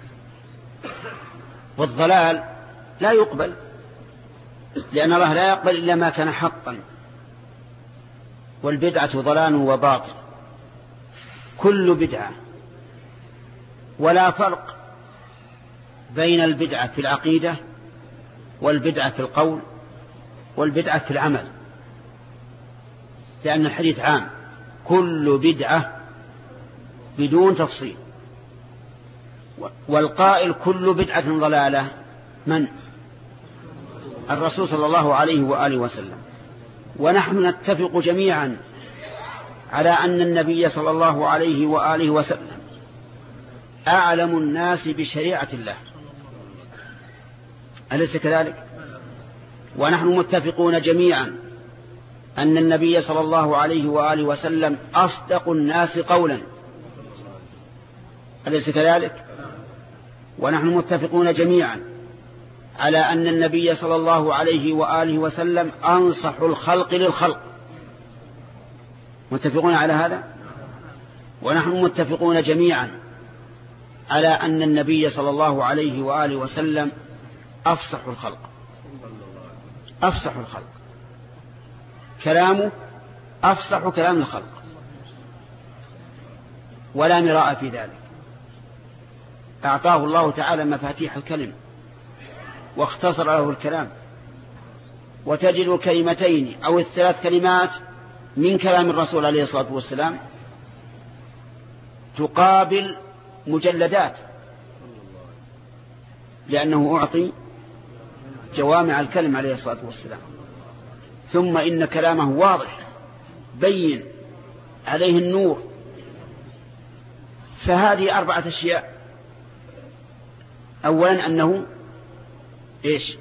والضلال لا يقبل، لأن الله لا يقبل إلا ما كان حقا، والبدعة ضلال وباطل، كل بدعة. ولا فرق بين البدعة في العقيدة والبدعة في القول والبدعة في العمل، لأن الحديث عام: كل بدعة بدون تفصيل. والقائل كل بدعة ضلالة من؟ الرسول صلى الله عليه وآله وسلم. ونحن نتفق جميعا على أن النبي صلى الله عليه وآله وسلم أعلم الناس بشريعة الله، أليس كذلك؟ ونحن متفقون جميعا أن النبي صلى الله عليه وآله وسلم أصدق الناس قولا، أليس كذلك؟ ونحن متفقون جميعا على أن النبي صلى الله عليه وآله وسلم أنصح الخلق للخلق، متفقون على هذا. ونحن متفقون جميعا على أن النبي صلى الله عليه وآله وسلم أفصح الخلق، أفصح الخلق، كلامه أفصح كلام الخلق، ولا مراء في ذلك. أعطاه الله تعالى مفاتيح الكلم واختصر له الكلام، وتجد الكلمتين أو الثلاث كلمات من كلام الرسول عليه الصلاة والسلام تقابل مجلدات، لأنه أعطي جوامع الكلم عليه الصلاة والسلام. ثم إن كلامه واضح بين عليه النور. فهذه أربعة أشياء: أولا أنه إيش؟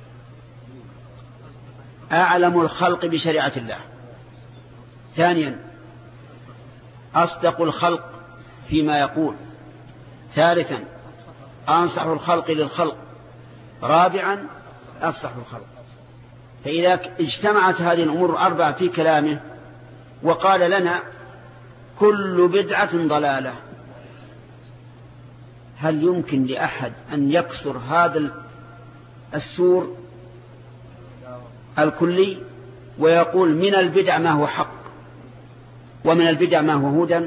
أعلم الخلق بشريعة الله. ثانيا أصدق الخلق فيما يقول. ثالثا أنصح الخلق للخلق. رابعا أفصح الخلق. فإذا اجتمعت هذه الأمور الأربعة في كلامه وقال لنا كل بدعة ضلالة، هل يمكن لأحد أن يكسر هذا السور الكلي ويقول من البدع ما هو حق ومن البدع ما هو هدى؟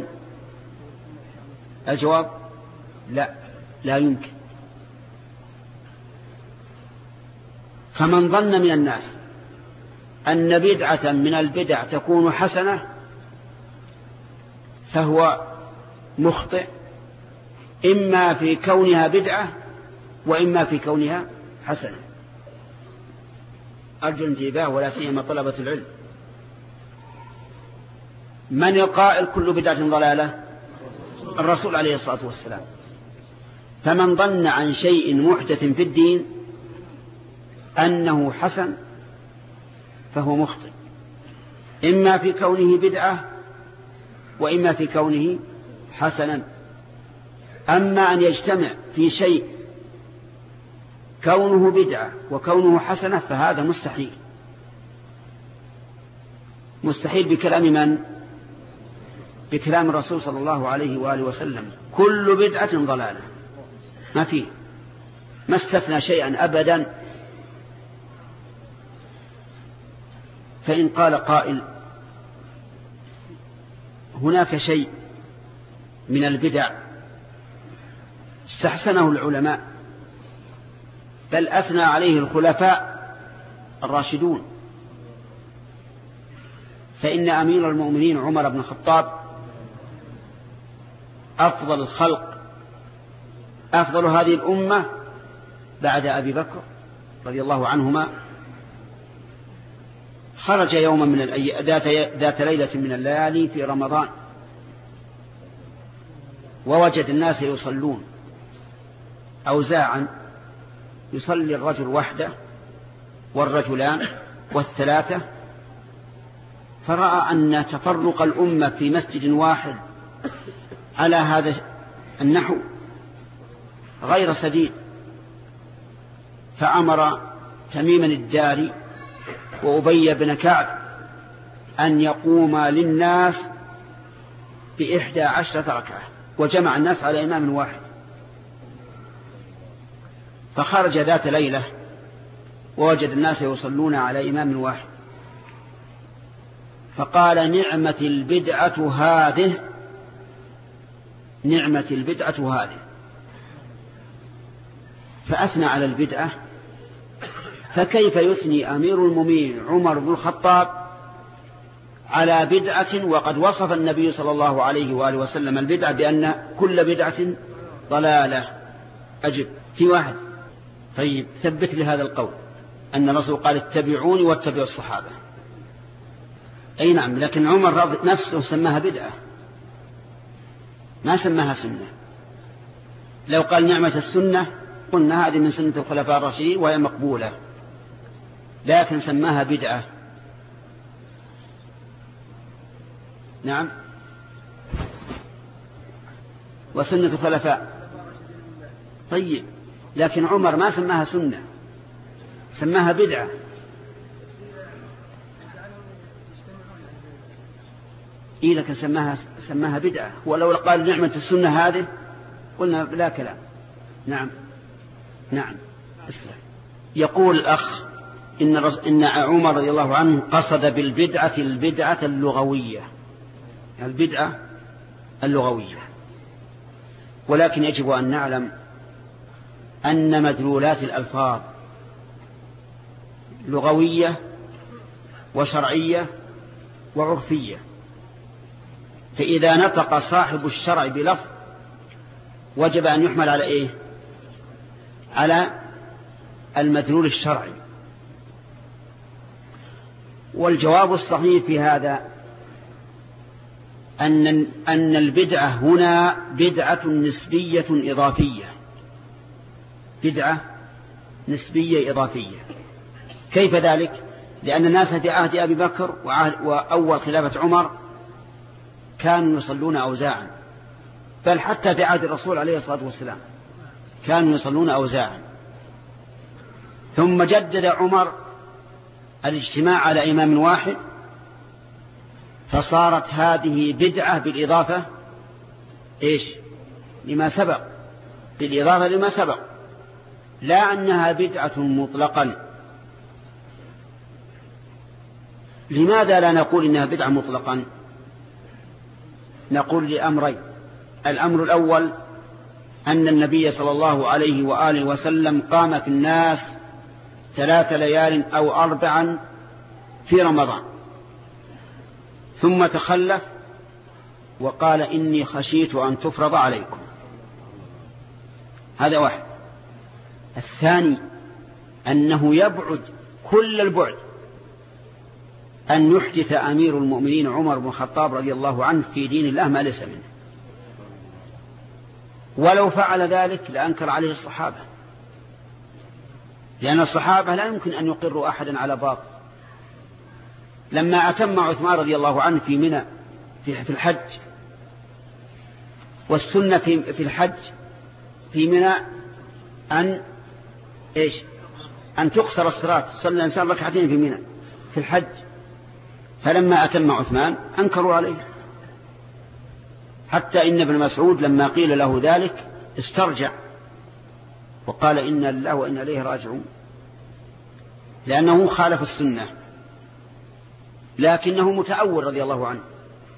الجواب لا، لا يمكن. فمن ظن من الناس أن بدعة من البدع تكون حسنة فهو مخطئ، إما في كونها بدعة وإما في كونها حسنة. أرجو الانتباه ولا سيما طلبة العلم. من القائل كل بدعة ضلالة؟ الرسول عليه الصلاة والسلام. فمن ظن عن شيء محدث في الدين أنه حسن فهو مخطئ، إما في كونه بدعة وإما في كونه حسنا. أما أن يجتمع في شيء كونه بدعة وكونه حسنة فهذا مستحيل. مستحيل بكلام من؟ بكلام الرسول صلى الله عليه وآله وسلم: كل بدعة ضلالة. ما فيه، ما استثنى شيئا أبدا فإن قال قائل هناك شيء من البدع استحسنه العلماء بل أثنى عليه الخلفاء الراشدون، فإن أمير المؤمنين عمر بن الخطاب أفضل الخلق، أفضل هذه الأمة بعد أبي بكر رضي الله عنهما، خرج يوما من الأي... ذات... ذات ليلة من الليالي في رمضان ووجد الناس يصلون أوزاعا، يصلي الرجل وحده والرجلان والثلاثة، فرأى أن تفرق الأمة في مسجد واحد على هذا النحو غير سديد، فأمر تميما الداري وأبي بن كعب أن يقوم للناس بإحدى عشرة ركعة، وجمع الناس على إمام واحد. فخرج ذات ليلة ووجد الناس يصلون على إمام واحد، فقال نعمة البدعة هذه، نعمة البدعة هذه، فأثنى على البدعة. فكيف يثني أمير المؤمنين عمر بن الخطاب على بدعة وقد وصف النبي صلى الله عليه وآله وسلم البدعة بأن كل بدعة ضلالة؟ أجب في واحد. طيب ثبت لي هذا القول أن الرسول قال اتبعوني واتبعوا الصحابة. أي نعم، لكن عمر نفسه سماها بدعة ما سماها سنة. لو قال نعمة السنة قلنا هذه من سنة الخلفاء الراشدين وهي مقبولة، لكن سماها بدعة. نعم، وسنة الخلفاء. طيب لكن عمر ما سماها سنة، سماها بدعة. إيه لكن سماها سماها بدعة، ولو قال نعمة السنة هذه قلنا لا كلام. نعم نعم. اسلام. يقول الأخ إن إن عمر رضي الله عنه قصد بالبدعة البدعة اللغوية، البدعة اللغوية، ولكن يجب أن نعلم أن مدلولات الألفاظ لغوية وشرعية وعرفية، فإذا نطق صاحب الشرع بلفظ وجب أن يحمل على إيه؟ على المدلول الشرعي. والجواب الصحيح في هذا أن أن البدعة هنا بدعة نسبية إضافية، بدعة نسبية إضافية. كيف ذلك؟ لأن الناس في عهد أبي بكر وأول خلافة عمر كانوا يصلون أوزاعا، بل حتى في عهد الرسول عليه الصلاة والسلام كانوا يصلون أوزاعا، ثم جدد عمر الاجتماع على إمام واحد، فصارت هذه بدعة بالإضافة إيش؟ لما سبق، بالإضافة لما سبق، لا أنها بدعة مطلقا. لماذا لا نقول إنها بدعة مطلقا؟ نقول لأمرين. الأمر الأول أن النبي صلى الله عليه وآله وسلم قام في الناس ثلاث ليال أو أربعا في رمضان، ثم تخلف وقال إني خشيت أن تفرض عليكم. هذا واحد. الثاني أنه يبعد كل البعد أن يحدث أمير المؤمنين عمر بن الخطاب رضي الله عنه في دين الله ما ليس منه، ولو فعل ذلك لأنكر عليه الصحابة، لأن الصحابة لا يمكن أن يقروا أحدا على باطل. لما أتم عثمان رضي الله عنه في منى في الحج، والسنة في الحج في منى أن إيش؟ أن تقصر الصلاة، صلى الإنسان ركعتين في منى في الحج، فلما أتم عثمان أنكروا عليه، حتى إن ابن مسعود لما قيل له ذلك استرجع وقال إنا لله وإنا إليه راجعون، لأنه خالف السنة. لكنه متأول رضي الله عنه.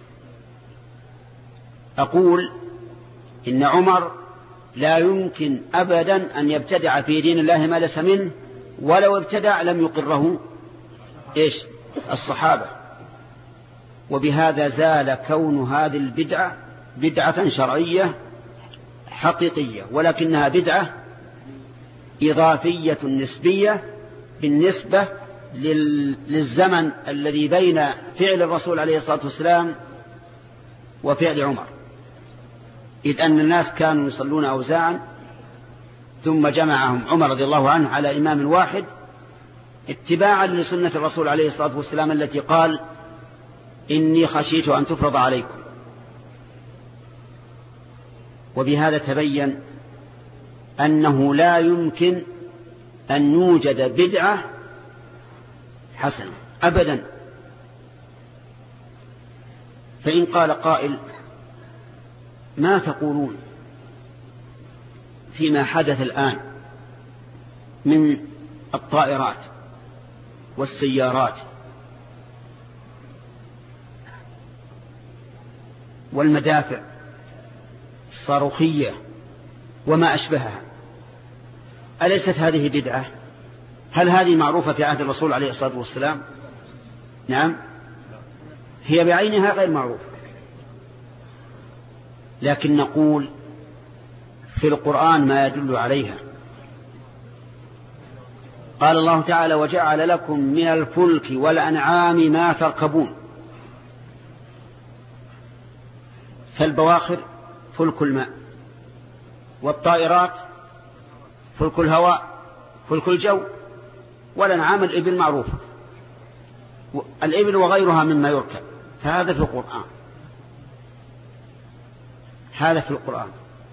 أقول إن عمر لا يمكن أبدا أن يبتدع في دين الله ما ليس منه، ولو ابتدع لم يقره إيش الصحابة. وبهذا زال كون هذه البدعة بدعة شرعية حقيقية، ولكنها بدعة إضافية نسبية بالنسبة للزمن الذي بين فعل الرسول عليه الصلاة والسلام وفعل عمر، إذ أن الناس كانوا يصلون أوزاعا ثم جمعهم عمر رضي الله عنه على إمام واحد اتباعا لسنة الرسول عليه الصلاة والسلام التي قال إني خشيت أن تفرض عليكم. وبهذا تبين أنه لا يمكن أن يوجد بدعة حسنة أبدا. فإن قال قائل ما تقولون فيما حدث الآن من الطائرات والسيارات والمدافع الصاروخية وما أشبهها، أليست هذه بدعة؟ هل هذه معروفة في عهد الرسول عليه الصلاة والسلام؟ نعم، هي بعينها غير معروفة، لكن نقول في القرآن ما يدل عليها. قال الله تعالى وجعل لكم من الفلك والأنعام ما تركبون. فالبواخر فلك الماء، والطائرات فلك الهواء فلك الجو، والأنعام الإبل معروفة، الإبل وغيرها مما يركب، فهذا في القرآن، هذا في القرآن.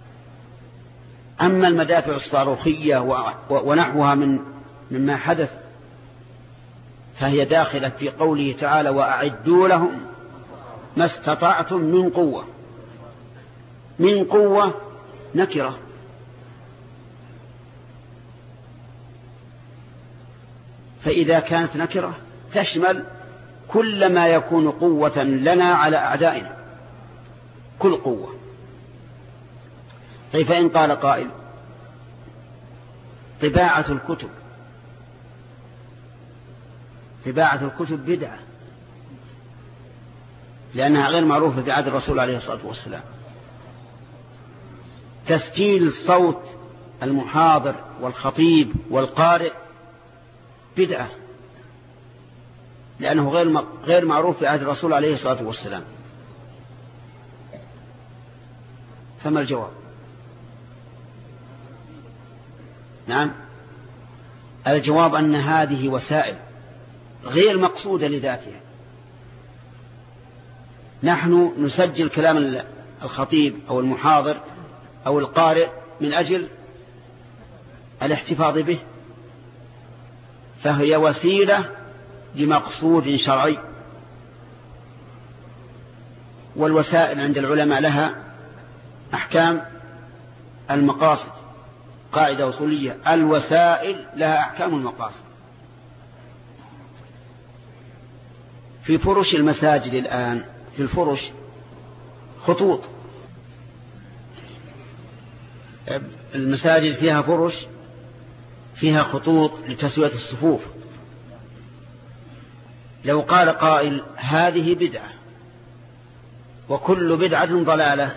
أما المدافع الصاروخية ونحوها من مما حدث فهي داخلة في قوله تعالى وأعدوا لهم ما استطعتم من قوة. من قوة نكرة، فإذا كانت نكرة تشمل كل ما يكون قوة لنا على أعدائنا، كل قوة. طيب فإن قال قائل طباعة الكتب طباعة الكتب بدعة لأنها غير معروفة في عهد الرسول عليه الصلاة والسلام. تسجيل صوت المحاضر والخطيب والقارئ بدعة لأنه غير غير معروف في عهد الرسول عليه الصلاة والسلام. فما الجواب؟ نعم، الجواب أن هذه وسائل غير مقصودة لذاتها. نحن نسجل كلام الخطيب أو المحاضر أو القارئ من أجل الاحتفاظ به، فهي وسيلة لمقصود شرعي. والوسائل عند العلماء لها أحكام المقاصد، قاعدة أصولية، الوسائل لها أحكام المقاصد. في فرش المساجد الآن في الفرش خطوط، المساجد فيها فرش فيها خطوط لتسوية الصفوف. لو قال قائل هذه بدعة وكل بدعة ضلالة،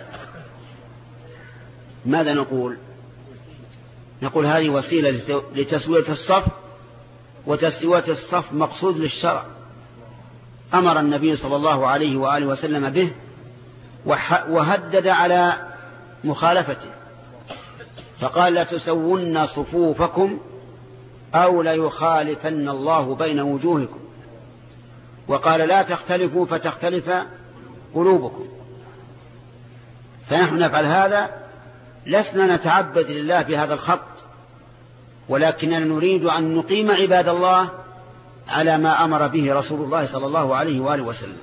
ماذا نقول؟ نقول هذه وسيلة لتسوية الصف، وتسوية الصف مقصود للشرع، أمر النبي صلى الله عليه وآله وسلم به وهدد على مخالفته، فقال لا تسون صفوفكم أو لا يخالفن الله بين وجوهكم، وقال لا تختلفوا فتختلف قلوبكم. فنحن نفعل هذا، لسنا نتعبد لله بهذا الخط، ولكننا نريد أن نقيم عباد الله على ما أمر به رسول الله صلى الله عليه وآله وسلم.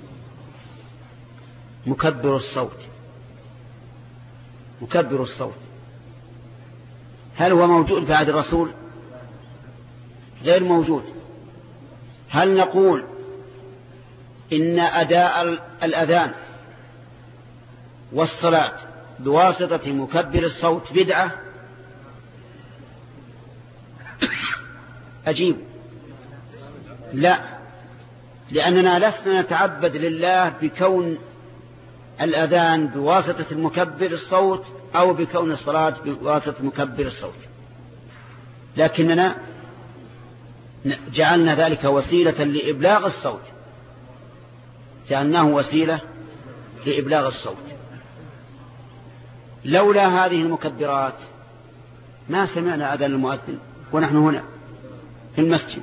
مكبر الصوت مكبر الصوت هل هو موجود في عهد الرسول؟ غير موجود. هل نقول إن أداء الأذان والصلاة بواسطة مكبر الصوت بدعة؟ أجيب لا، لأننا لسنا نتعبد لله بكون الأذان بواسطة المكبر الصوت أو بكون الصلاة بواسطة مكبر الصوت، لكننا جعلنا ذلك وسيلة لإبلاغ الصوت، جعلناه وسيلة لإبلاغ الصوت. لولا هذه المكبرات ما سمعنا أذان المؤذن ونحن هنا في المسجد،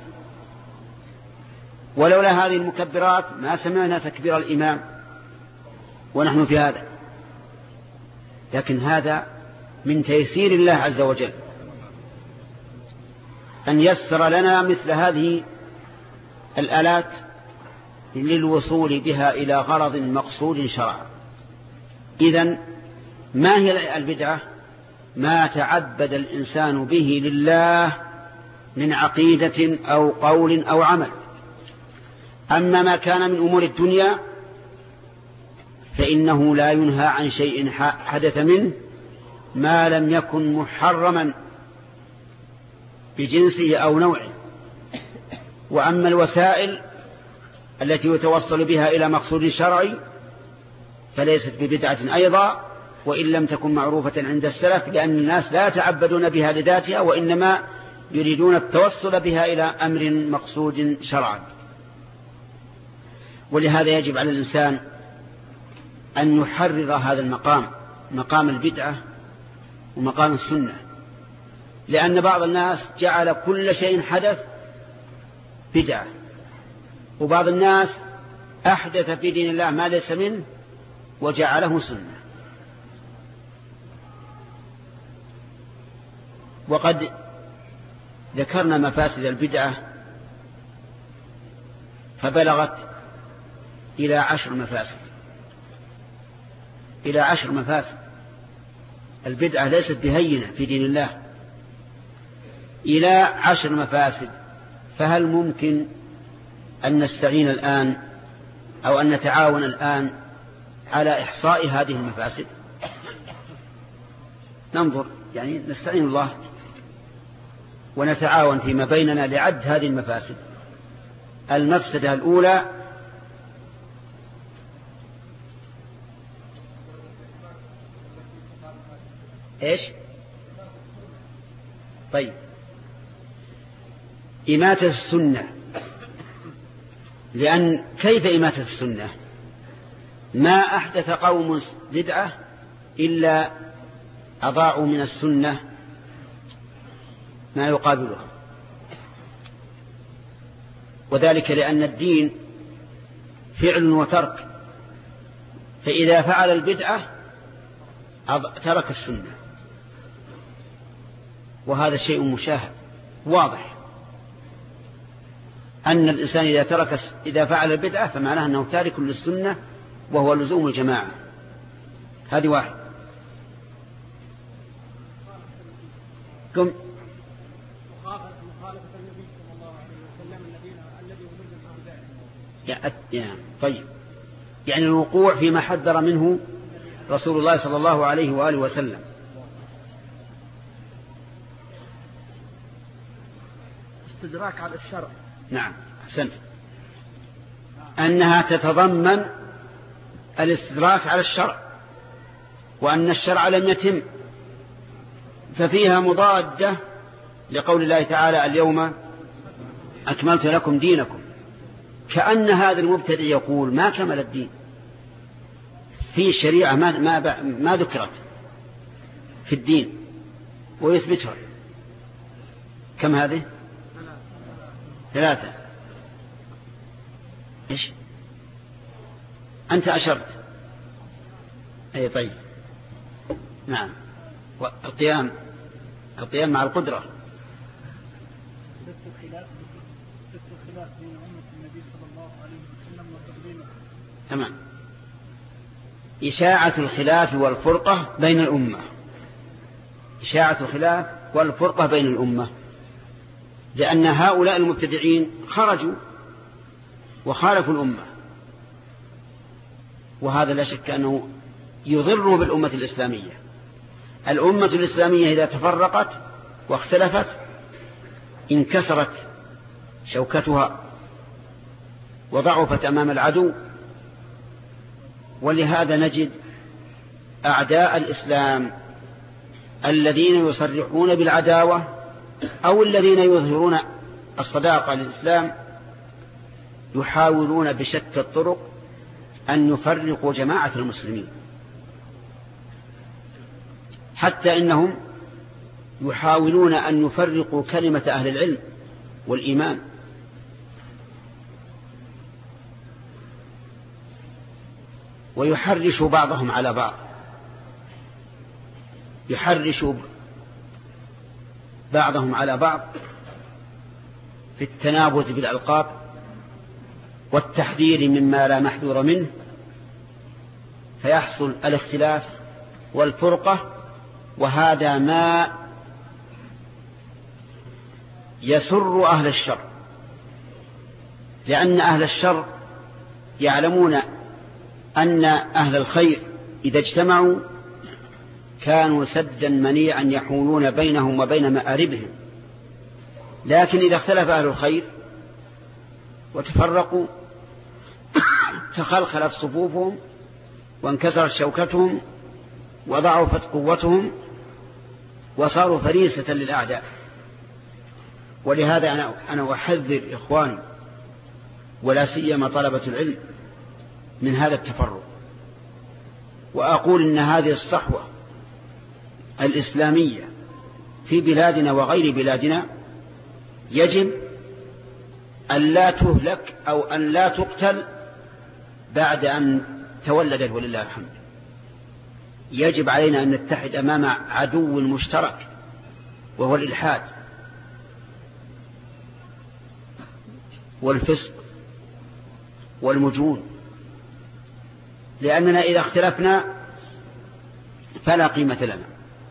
ولولا هذه المكبرات ما سمعنا تكبير الإمام ونحن في هذا. لكن هذا من تيسير الله عز وجل أن يسر لنا مثل هذه الآلات للوصول بها إلى غرض مقصود شرعا. إذن ما هي البدعة؟ ما تعبد الإنسان به لله من عقيدة أو قول أو عمل. أما ما كان من أمور الدنيا فإنه لا ينهى عن شيء حدث منه ما لم يكن محرما بجنسه أو نوعه. وأما الوسائل التي يتوصل بها إلى مقصود شرعي فليست ببدعة أيضا، وإن لم تكن معروفة عند السلف، لأن الناس لا يتعبدون بها لذاتها وإنما يريدون التوصل بها إلى أمر مقصود شرعا. ولهذا يجب على الإنسان أن يحرر هذا المقام، مقام البدعة ومقام السنة، لأن بعض الناس جعل كل شيء حدث بدعة، وبعض الناس أحدث في دين الله ما ليس منه وجعله سنة. وقد ذكرنا مفاسد البدعة فبلغت إلى عشر مفاسد إلى عشر مفاسد. البدعة ليست بهينة في دين الله، إلى عشر مفاسد. فهل ممكن أن نستعين الآن أو أن نتعاون الآن على إحصاء هذه المفاسد؟ ننظر، يعني نستعين الله ونتعاون فيما بيننا لعد هذه المفاسد. المفسدة الأولى إيش؟ طيب، إماتة السنة. لأن كيف إماتة السنة؟ ما أحدث قوم بدعة إلا أضاعوا من السنة ما يقابلها، وذلك لأن الدين فعل وترك، فإذا فعل البدعة ترك السنة، وهذا شيء مشاهد واضح أن الإنسان إذا ترك إذا فعل البدعة فمعناه أنه تارك للسنة وهو لزوم الجماعة. هذه واحد. كم مخالفة النبي صلى الله عليه وسلم الذي أمرنا بذلك. يعني طيب، يعني الوقوع فيما حذر منه رسول الله صلى الله عليه وآله وسلم. استدراك على الشرع. نعم أحسنت، أنها تتضمن الاستدراك على الشرع، وأن الشرع لم يتم، ففيها مضادة لقول الله تعالى اليوم أكملت لكم دينكم، كأن هذا المبتدئ يقول ما كمل الدين في الشريعة، ما, ما, ما ذكرت في الدين ويثبتها. كم هذه؟ ثلاثة. إيش أنت أشرت؟ أي طيب، نعم. والقيام، القيام مع القدرة. الخلاف بين أمة النبي صلى الله عليه وسلم وتقديمه. تمام. إشاعة الخلاف والفرقة بين الأمة، إشاعة الخلاف والفرقة بين الأمة، لأن هؤلاء المبتدعين خرجوا وخالفوا الأمة وهذا لا شك أنه يضر بالأمة الإسلامية. الأمة الإسلامية إذا تفرقت واختلفت انكسرت شوكتها وضعفت أمام العدو. ولهذا نجد أعداء الإسلام الذين يصرحون بالعداوة أو الذين يظهرون الصداقة للإسلام يحاولون بشتى الطرق أن يفرقوا جماعة المسلمين، حتى إنهم يحاولون أن يفرقوا كلمة أهل العلم والإيمان. ويحرش بعضهم على بعض، يحرش بعضهم على بعض في التنابز بالألقاب والتحذير مما لا محذور منه، فيحصل الاختلاف والفرقة. وهذا ما يسر أهل الشر، لأن أهل الشر يعلمون أن أهل الخير إذا اجتمعوا كانوا سدا منيعا يحولون بينهم وبين مآربهم. لكن إذا اختلف أهل الخير وتفرقوا تخلخلت صفوفهم وانكسرت شوكتهم وضعفت قوتهم وصاروا فريسة للأعداء. ولهذا أنا, أنا أحذر إخواني ولا سيما طلبة العلم من هذا التفرق، وأقول إن هذه الصحوة الإسلامية في بلادنا وغير بلادنا يجب أن لا تهلك أو أن لا تقتل بعد أن تولدت ولله الحمد. يجب علينا أن نتحد أمام عدو مشترك وهو الإلحاد والفسق والمجون، لأننا إذا اختلفنا فلا قيمة لنا.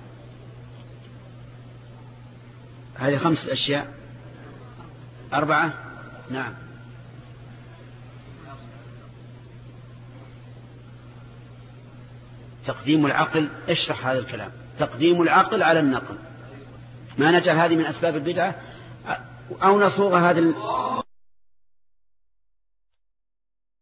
هذه خمسة أشياء. أربعة. نعم. تقديم العقل. اشرح هذا الكلام. تقديم العقل على النقل، ما نجعل هذه من أسباب البدعة أو نصوغ هذا